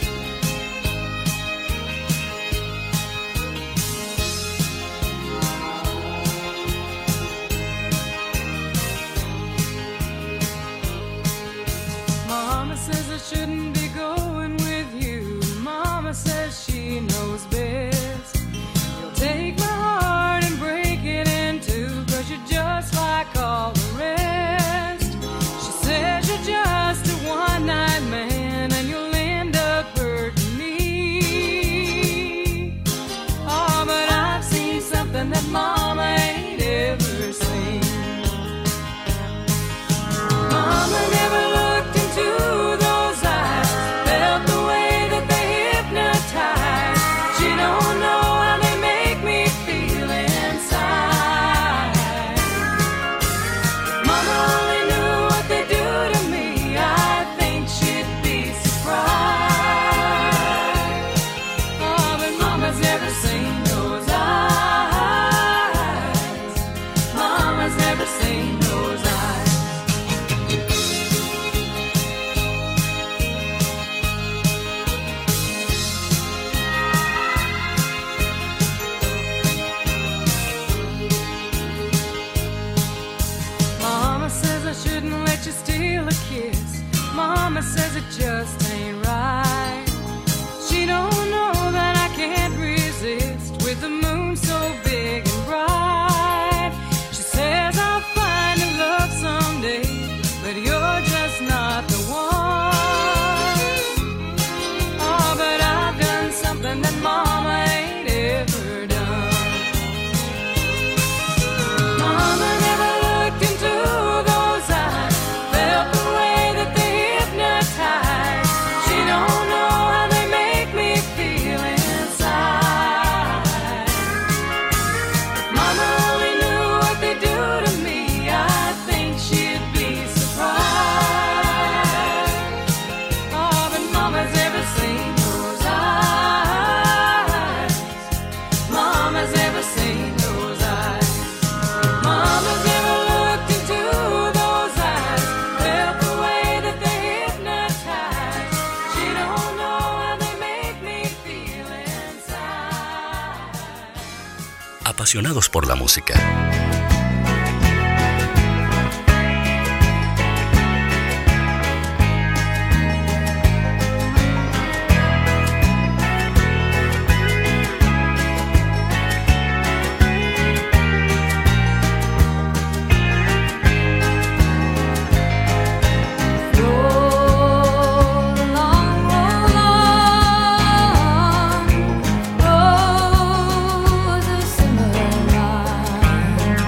Mama says I shouldn't just ain't right. She don't know that I can't resist with the moon so big and bright. She says I'll find a love someday, but you're just not the one. Oh, but I've done something that Mama ain't ever done. Mama never looked into those eyes, felt the way that they hypnotize. She don't know how they make me feel inside. If Mama only knew what they do to me, I think she'd be surprised. Oh, but Mama's ever seen those eyes. Mama's ever seen those eyes. Mama's never looked into those eyes, felt the way that they hypnotize. She don't know how they make me feel inside. Apasionados por la música. Roll on, roses simmer on.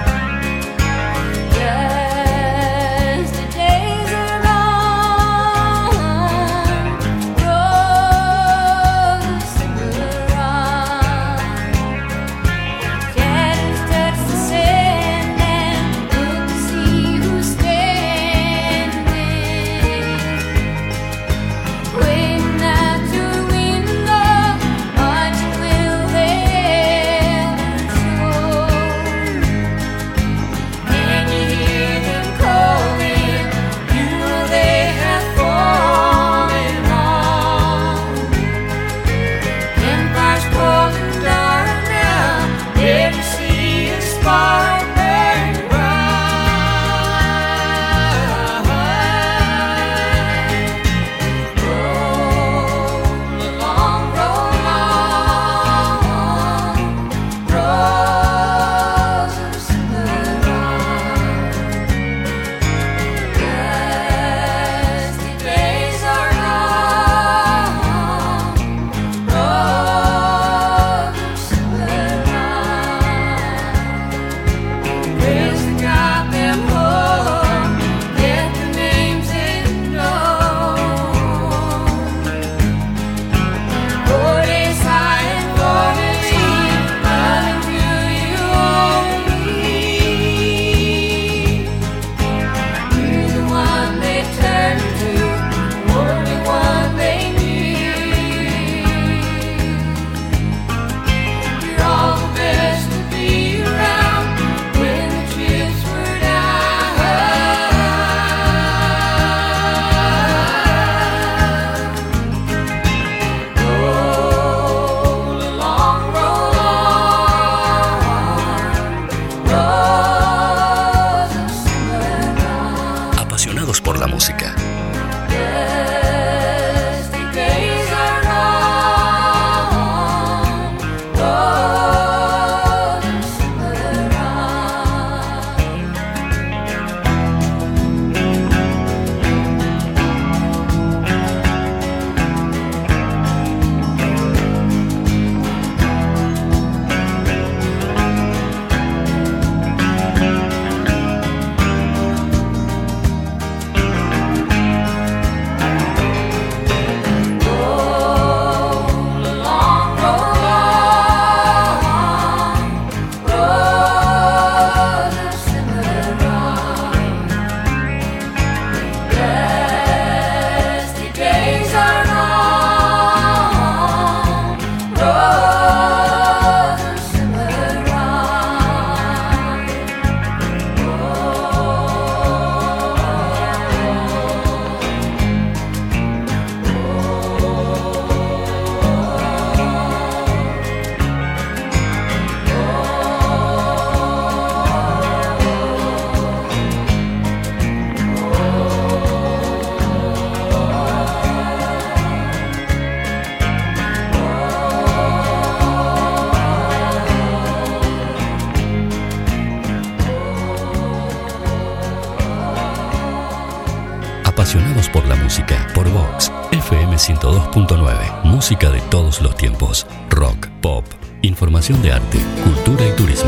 Apasionados por la música, por Vox, FM 102.9. Música de todos los tiempos. Rock, pop, información de arte, cultura y turismo.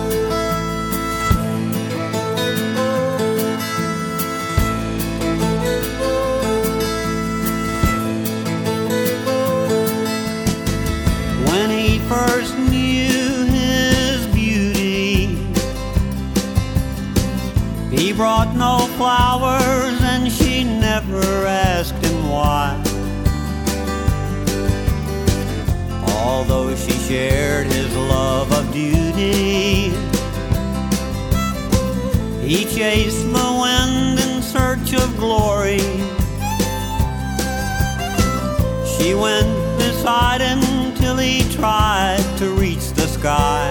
When he first knew his beauty, he brought no flowers and she never asked him why. Although she shared his love of duty, he chased the wind in search of glory. She went beside him till he tried to reach the sky.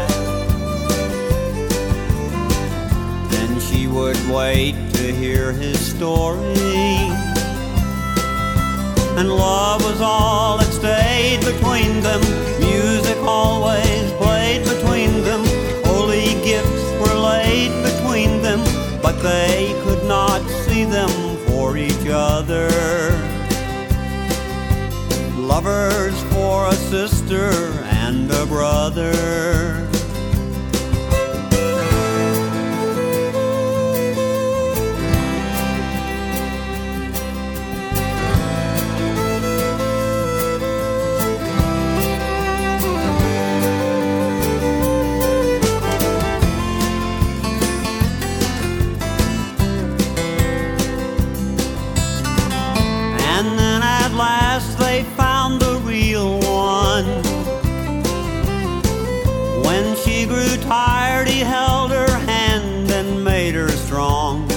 Then she would wait to hear his story, and love was all that stayed between them. Music always played between them. Holy gifts were laid between them, but they could not see them for each other. Lovers for a sister and a brother. And then at last they found the real one. When she grew tired, he held her hand and made her strong.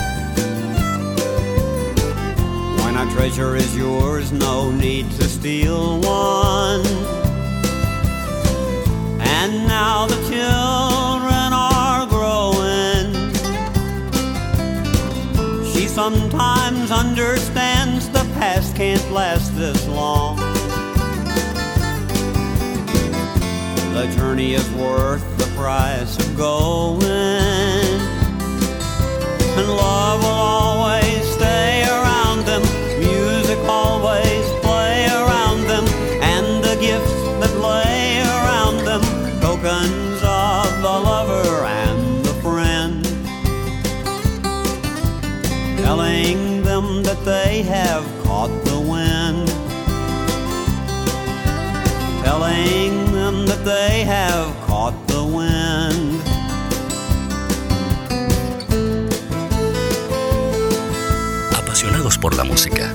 When a treasure is yours, no need to steal one. And now the children are growing. She sometimes understands the past can't last this long. The journey is worth the price of going, and love will always stay around them. Music always play around them, and the gifts that lay around them, tokens of the lover and the friend, telling them that they have caught the wind, telling them that they have caught the wind. Apasionados por la música.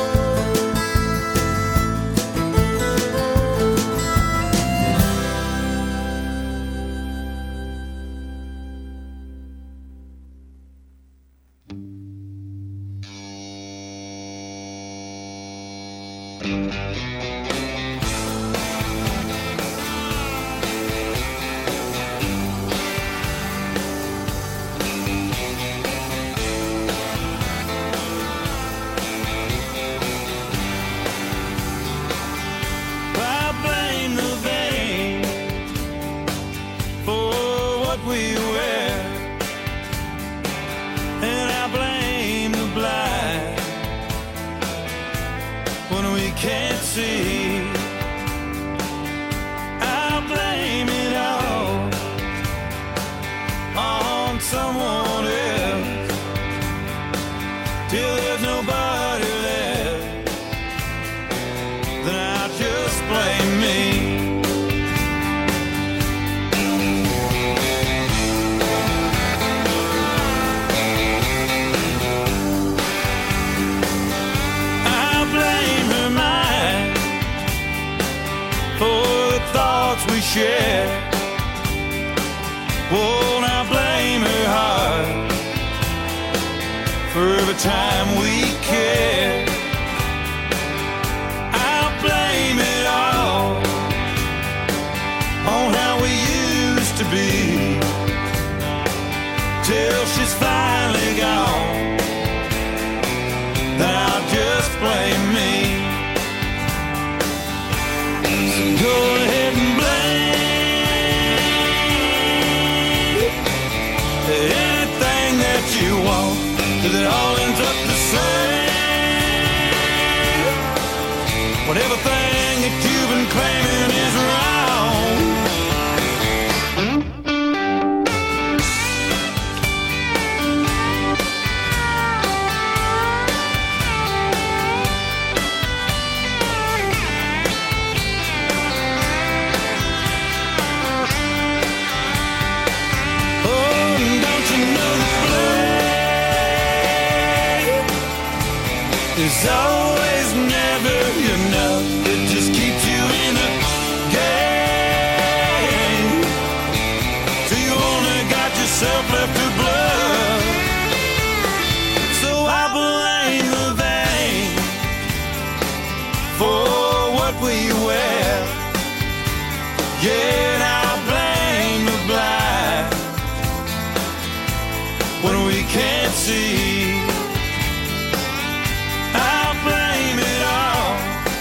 I blame the vein for what we wear, and I blame the blind when we can't see. I blame it all on someone else till there's nobody left. Then I'll just blame me. I blame her mind for the thoughts we share. Won't I blame her heart for every time we care? Blame it all on how we used to be, till she's finally gone. Then I'll just blame me. So go ahead and blame anything that you want, 'cause it all ends up the same. There's always never enough. It just keeps you in the game till you only got yourself left to blood. So I blame the vein for what we wear. Yeah, and I blame the blind when we can't see. I blame it all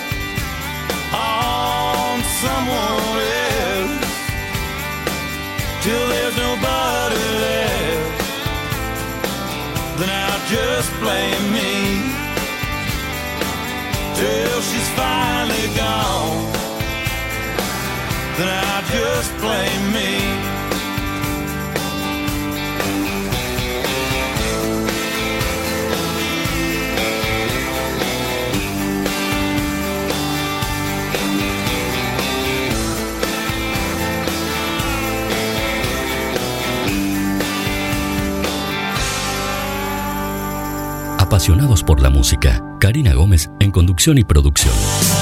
on someone else till there's nobody left. Then I'll just blame me till she's finally gone. Then I'll just blame me. Apasionados por la música, Karina Gómez en conducción y producción.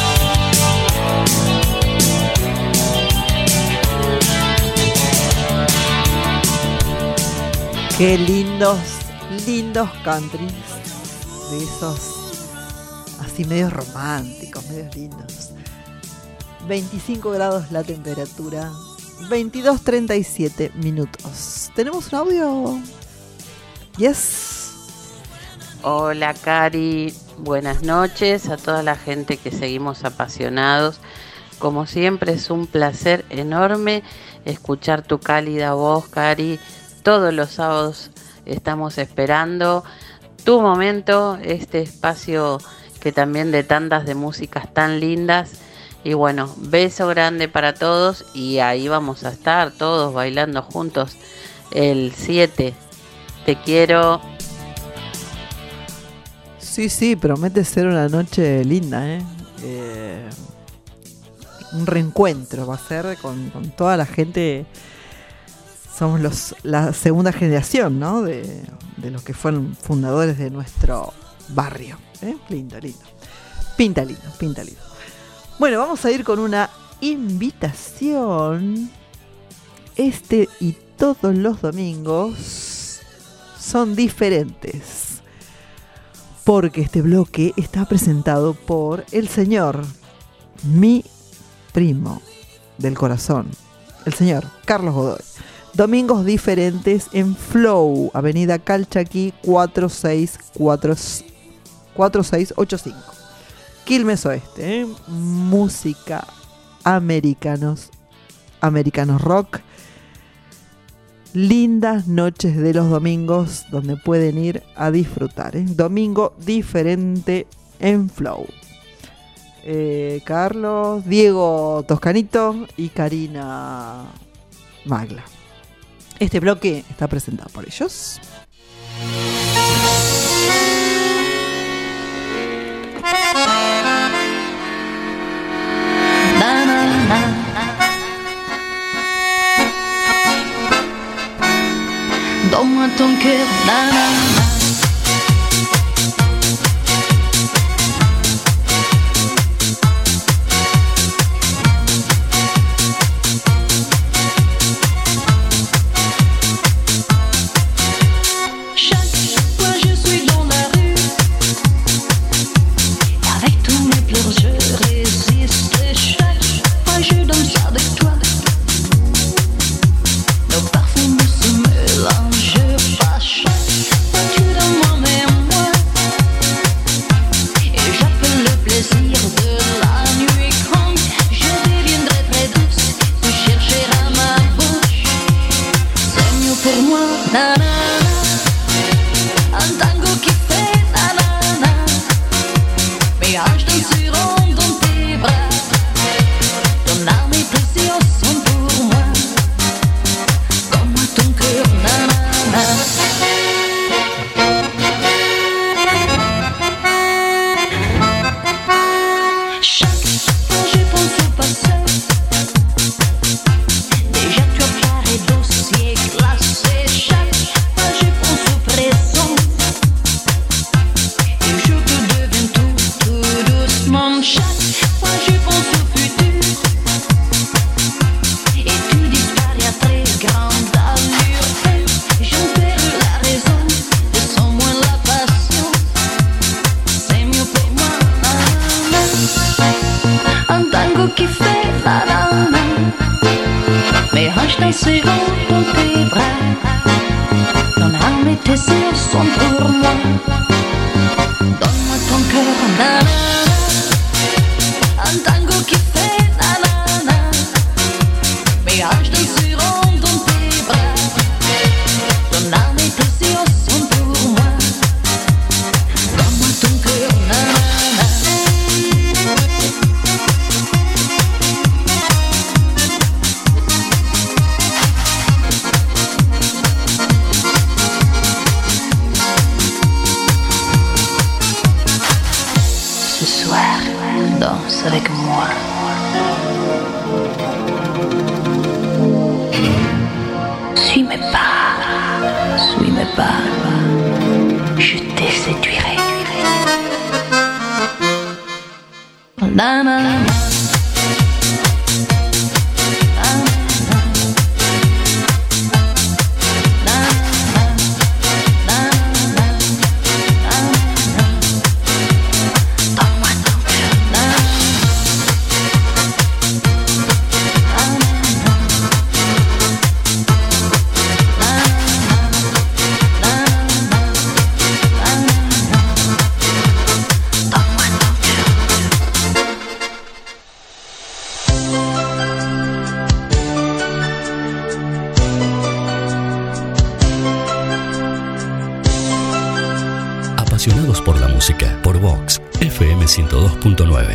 Qué lindos countries. De esos así medios románticos, medios lindos. 25 grados la temperatura. 22:37 minutos. ¿Tenemos un audio? Yes. Hola Cari, buenas noches a toda la gente que seguimos apasionados. Como siempre es un placer enorme escuchar tu cálida voz, Cari. Todos los sábados estamos esperando tu momento, este espacio que también de tantas de músicas tan lindas. Y bueno, beso grande para todos y ahí vamos a estar todos bailando juntos el 7. Te quiero. Sí, promete ser una noche linda, un reencuentro va a ser con toda la gente. Somos la segunda generación, ¿no? De los que fueron fundadores de nuestro barrio. Lindo. Pinta lindo. Bueno, vamos a ir con una invitación. Este y todos los domingos son diferentes. Porque este bloque está presentado por el señor, mi primo del corazón, el señor Carlos Godoy. Domingos diferentes en Flow, Avenida Calchaquí 4685, Quilmes Oeste. Música americanos rock. Lindas noches de los domingos donde pueden ir a disfrutar. Domingo diferente en Flow. Carlos, Diego Toscanito y Karina Magla. Este bloque está presentado por ellos. Donne-moi ton cœur, nanana. Nos parfums se mélangent pas chaque fois tu Mes hanches danseront dans tes bras. Ton âme et tes yeux sont pour moi. Donne-moi ton cœur, nanana. Un tango qui fait nanana. Mes hanches danseront dans tes bras. Ton âme et tes yeux sont pour moi. Donne-moi ton cœur, nanana. Ce soir, danse avec moi. Suis mes pas, je te séduirai. Na na na. Apasionados por la música, por Vox, FM 102.9.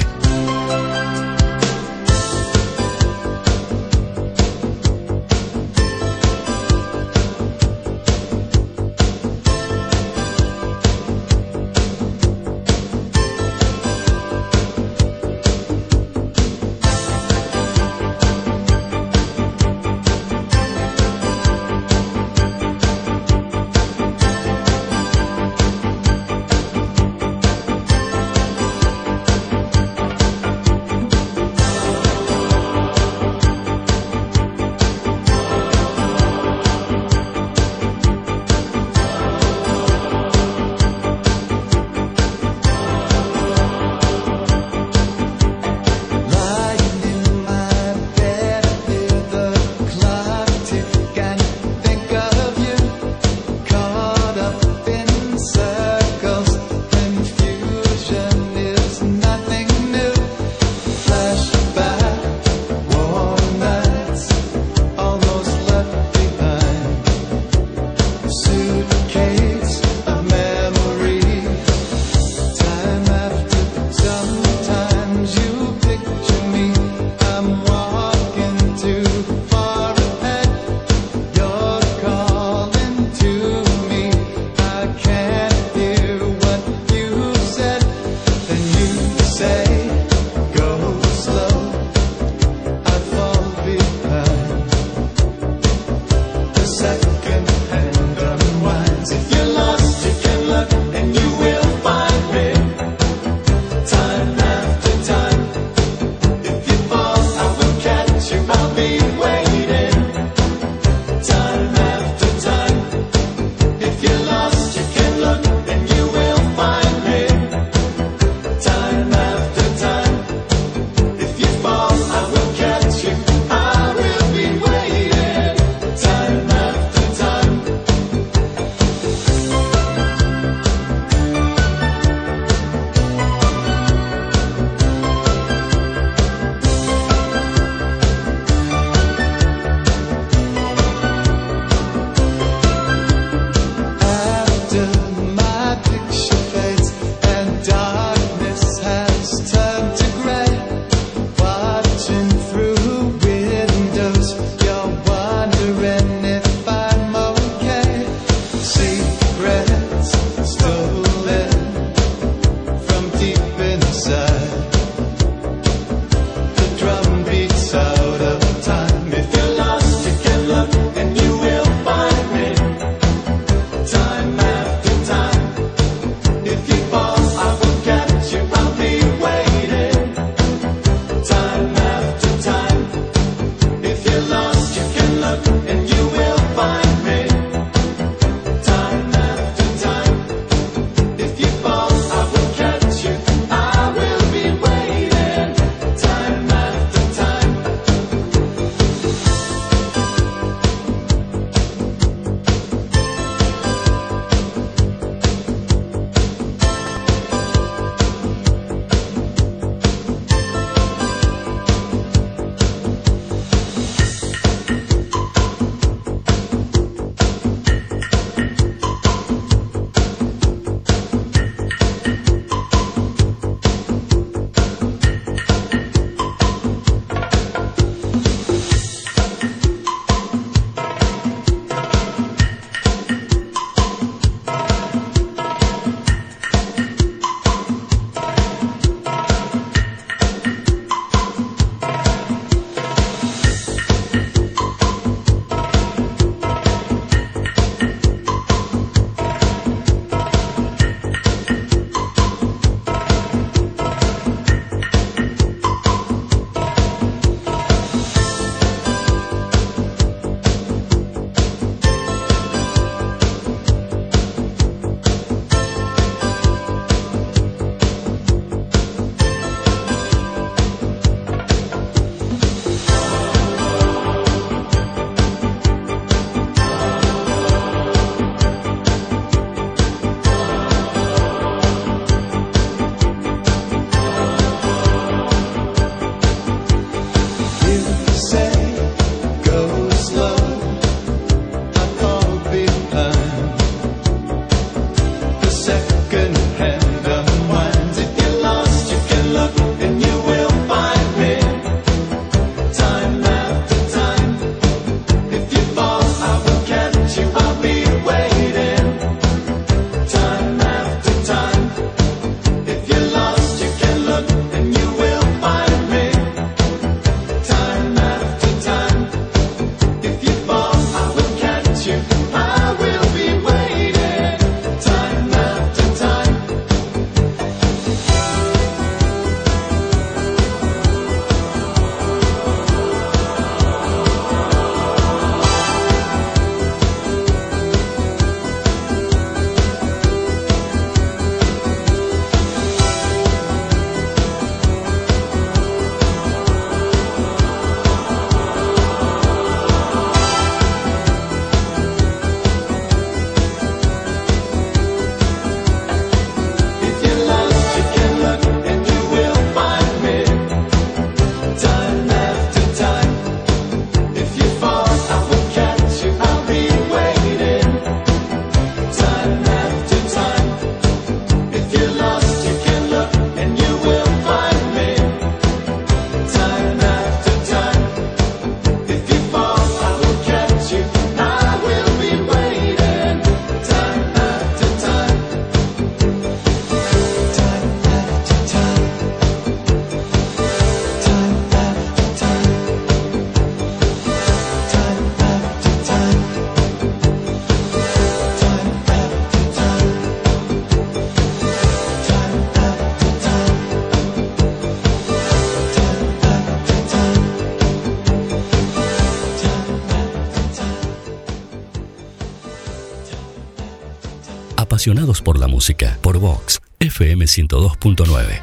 Apasionados por la música, por Vox, FM 102.9.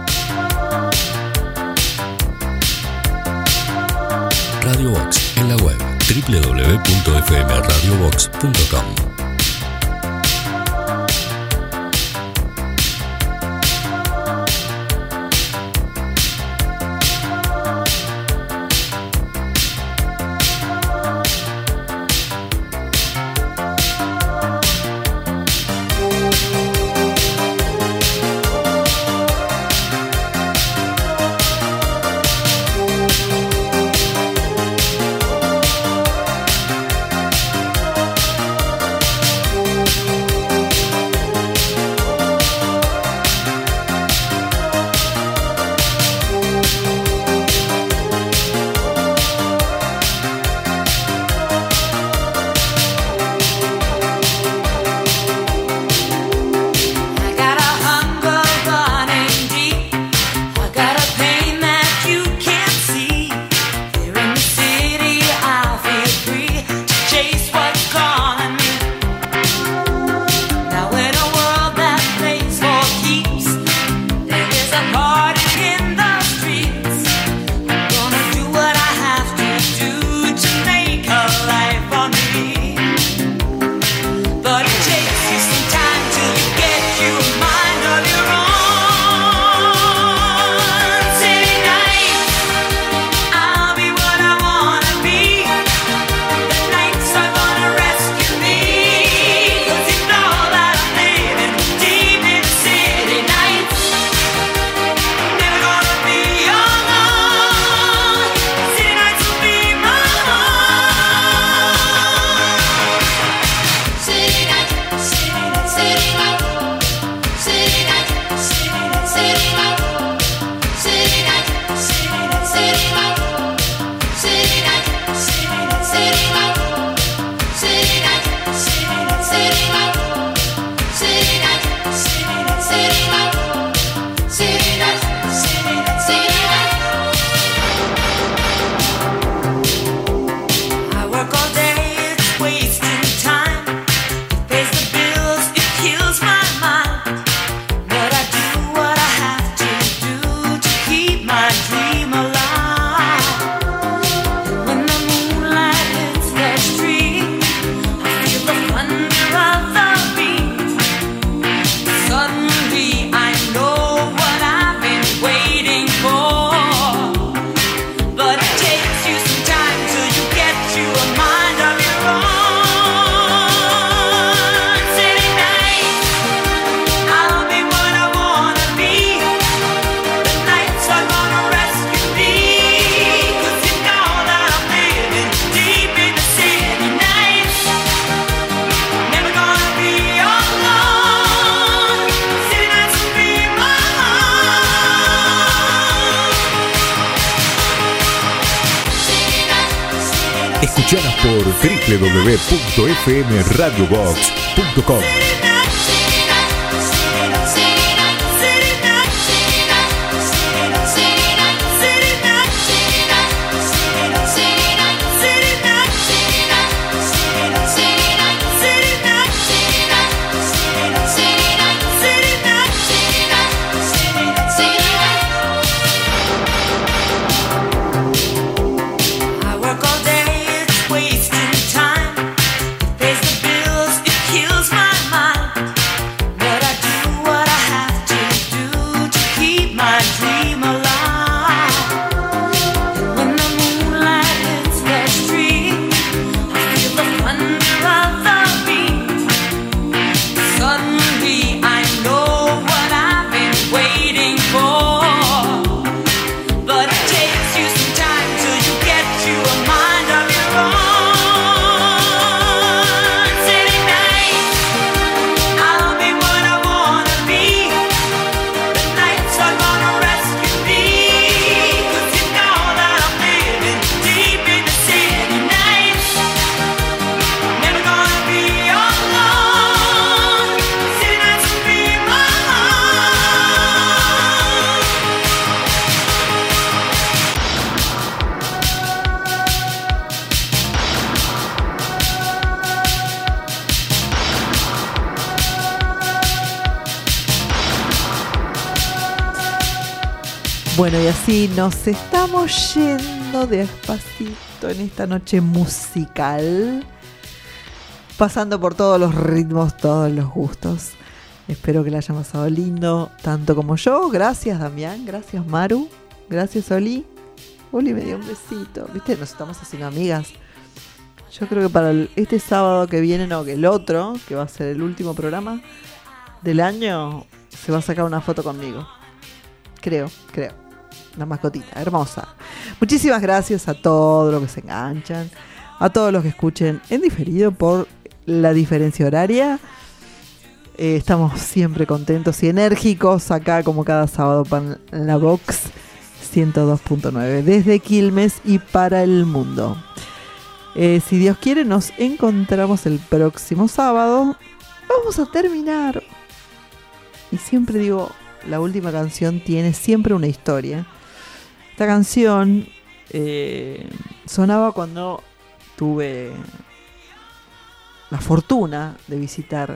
Radio Vox en la web www.fmradiovox.com. Escuchanos por www.fmradiovox.com. Wasting time, pays the bills, it kills my mind. Bueno, y así nos estamos yendo despacito en esta noche musical, pasando por todos los ritmos, todos los gustos. Espero que la hayan pasado lindo, tanto como yo. Gracias, Damián. Gracias, Maru. Gracias, Oli. Oli me dio un besito. ¿Viste? Nos estamos haciendo amigas. Yo creo que para este sábado que viene, no, que el otro, que va a ser el último programa del año, se va a sacar una foto conmigo. Creo. Una mascotita, hermosa. Muchísimas gracias a todos los que se enganchan, a todos los que escuchen en diferido por la diferencia horaria. Estamos siempre contentos y enérgicos acá como cada sábado en la Vox 102.9 desde Quilmes y para el mundo. Si Dios quiere, nos encontramos el próximo sábado. Vamos a terminar. Y siempre digo, la última canción tiene siempre una historia. Esta canción sonaba cuando tuve la fortuna de visitar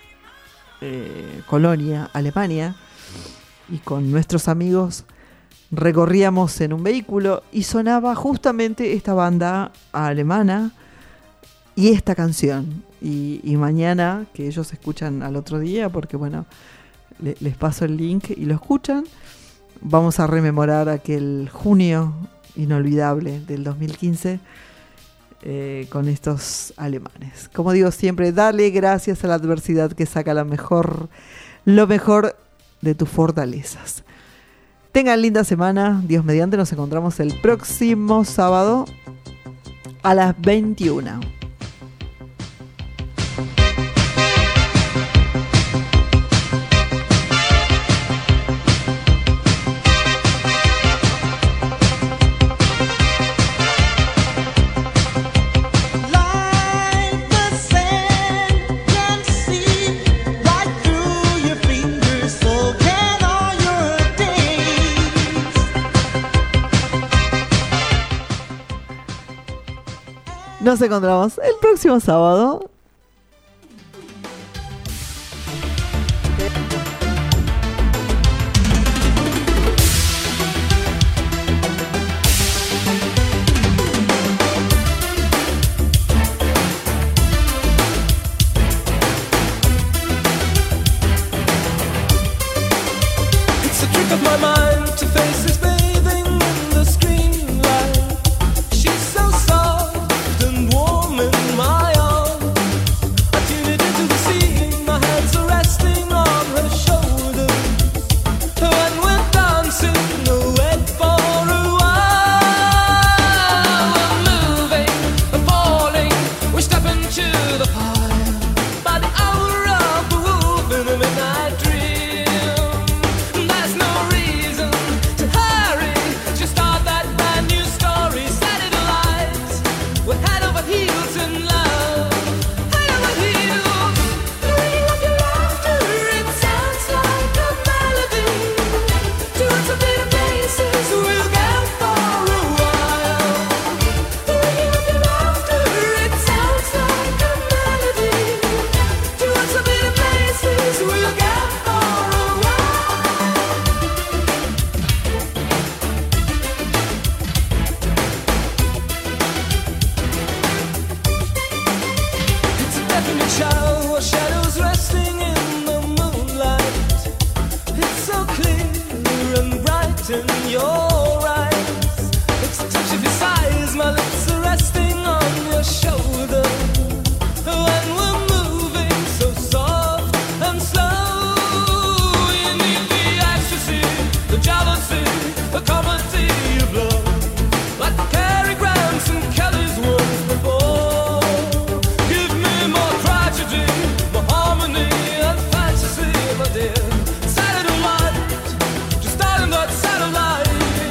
Colonia, Alemania, y con nuestros amigos recorríamos en un vehículo y sonaba justamente esta banda alemana y esta canción. Y mañana, que ellos escuchan al otro día, porque bueno, les paso el link y lo escuchan, vamos a rememorar aquel junio inolvidable del 2015 con estos alemanes. Como digo siempre, dale gracias a la adversidad que saca lo mejor de tus fortalezas. Tengan linda semana, Dios mediante, nos encontramos el próximo sábado a las 21. Nos encontramos el próximo sábado. It's a trick of my mind to face this bathing in the screen light. She's so soft and warm in my arms. I tune it into the scene, my hands are resting on her shoulders. When we're dancing away for a while, we're moving and falling, we step into the fire. By the hour of the wolf in a midnight dream, there's no reason to hurry, just start that brand new story, set it alight. We're head over heels in love, head over heels. The ringing of your laughter, it sounds like a melody. Doing some little places we'll get for a while. The ringing of your laughter, it sounds like a melody. Doing some little places we'll get for a while. It's a definite shower, shadows resting in the moonlight. It's so clear and bright in your eyes. It's a touch of your size, my lips are resting on your shoulder. When we're moving so soft and slow, you need the ecstasy, the jealousy, the comedy of love, like the Cary Grants and Kellys once before. Give me more tragedy, more harmony and fantasy, my dear. Satellite, just starting that satellite.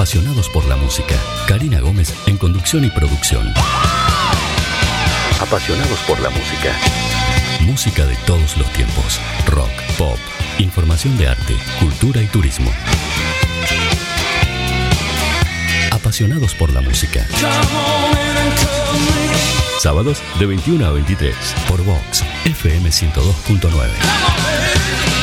Apasionados por la música. Karina Gómez en conducción y producción. Apasionados por la música. Música de todos los tiempos. Rock, pop, información de arte, cultura y turismo. Apasionados por la música. Sábados de 21 a 23 por Vox FM 102.9.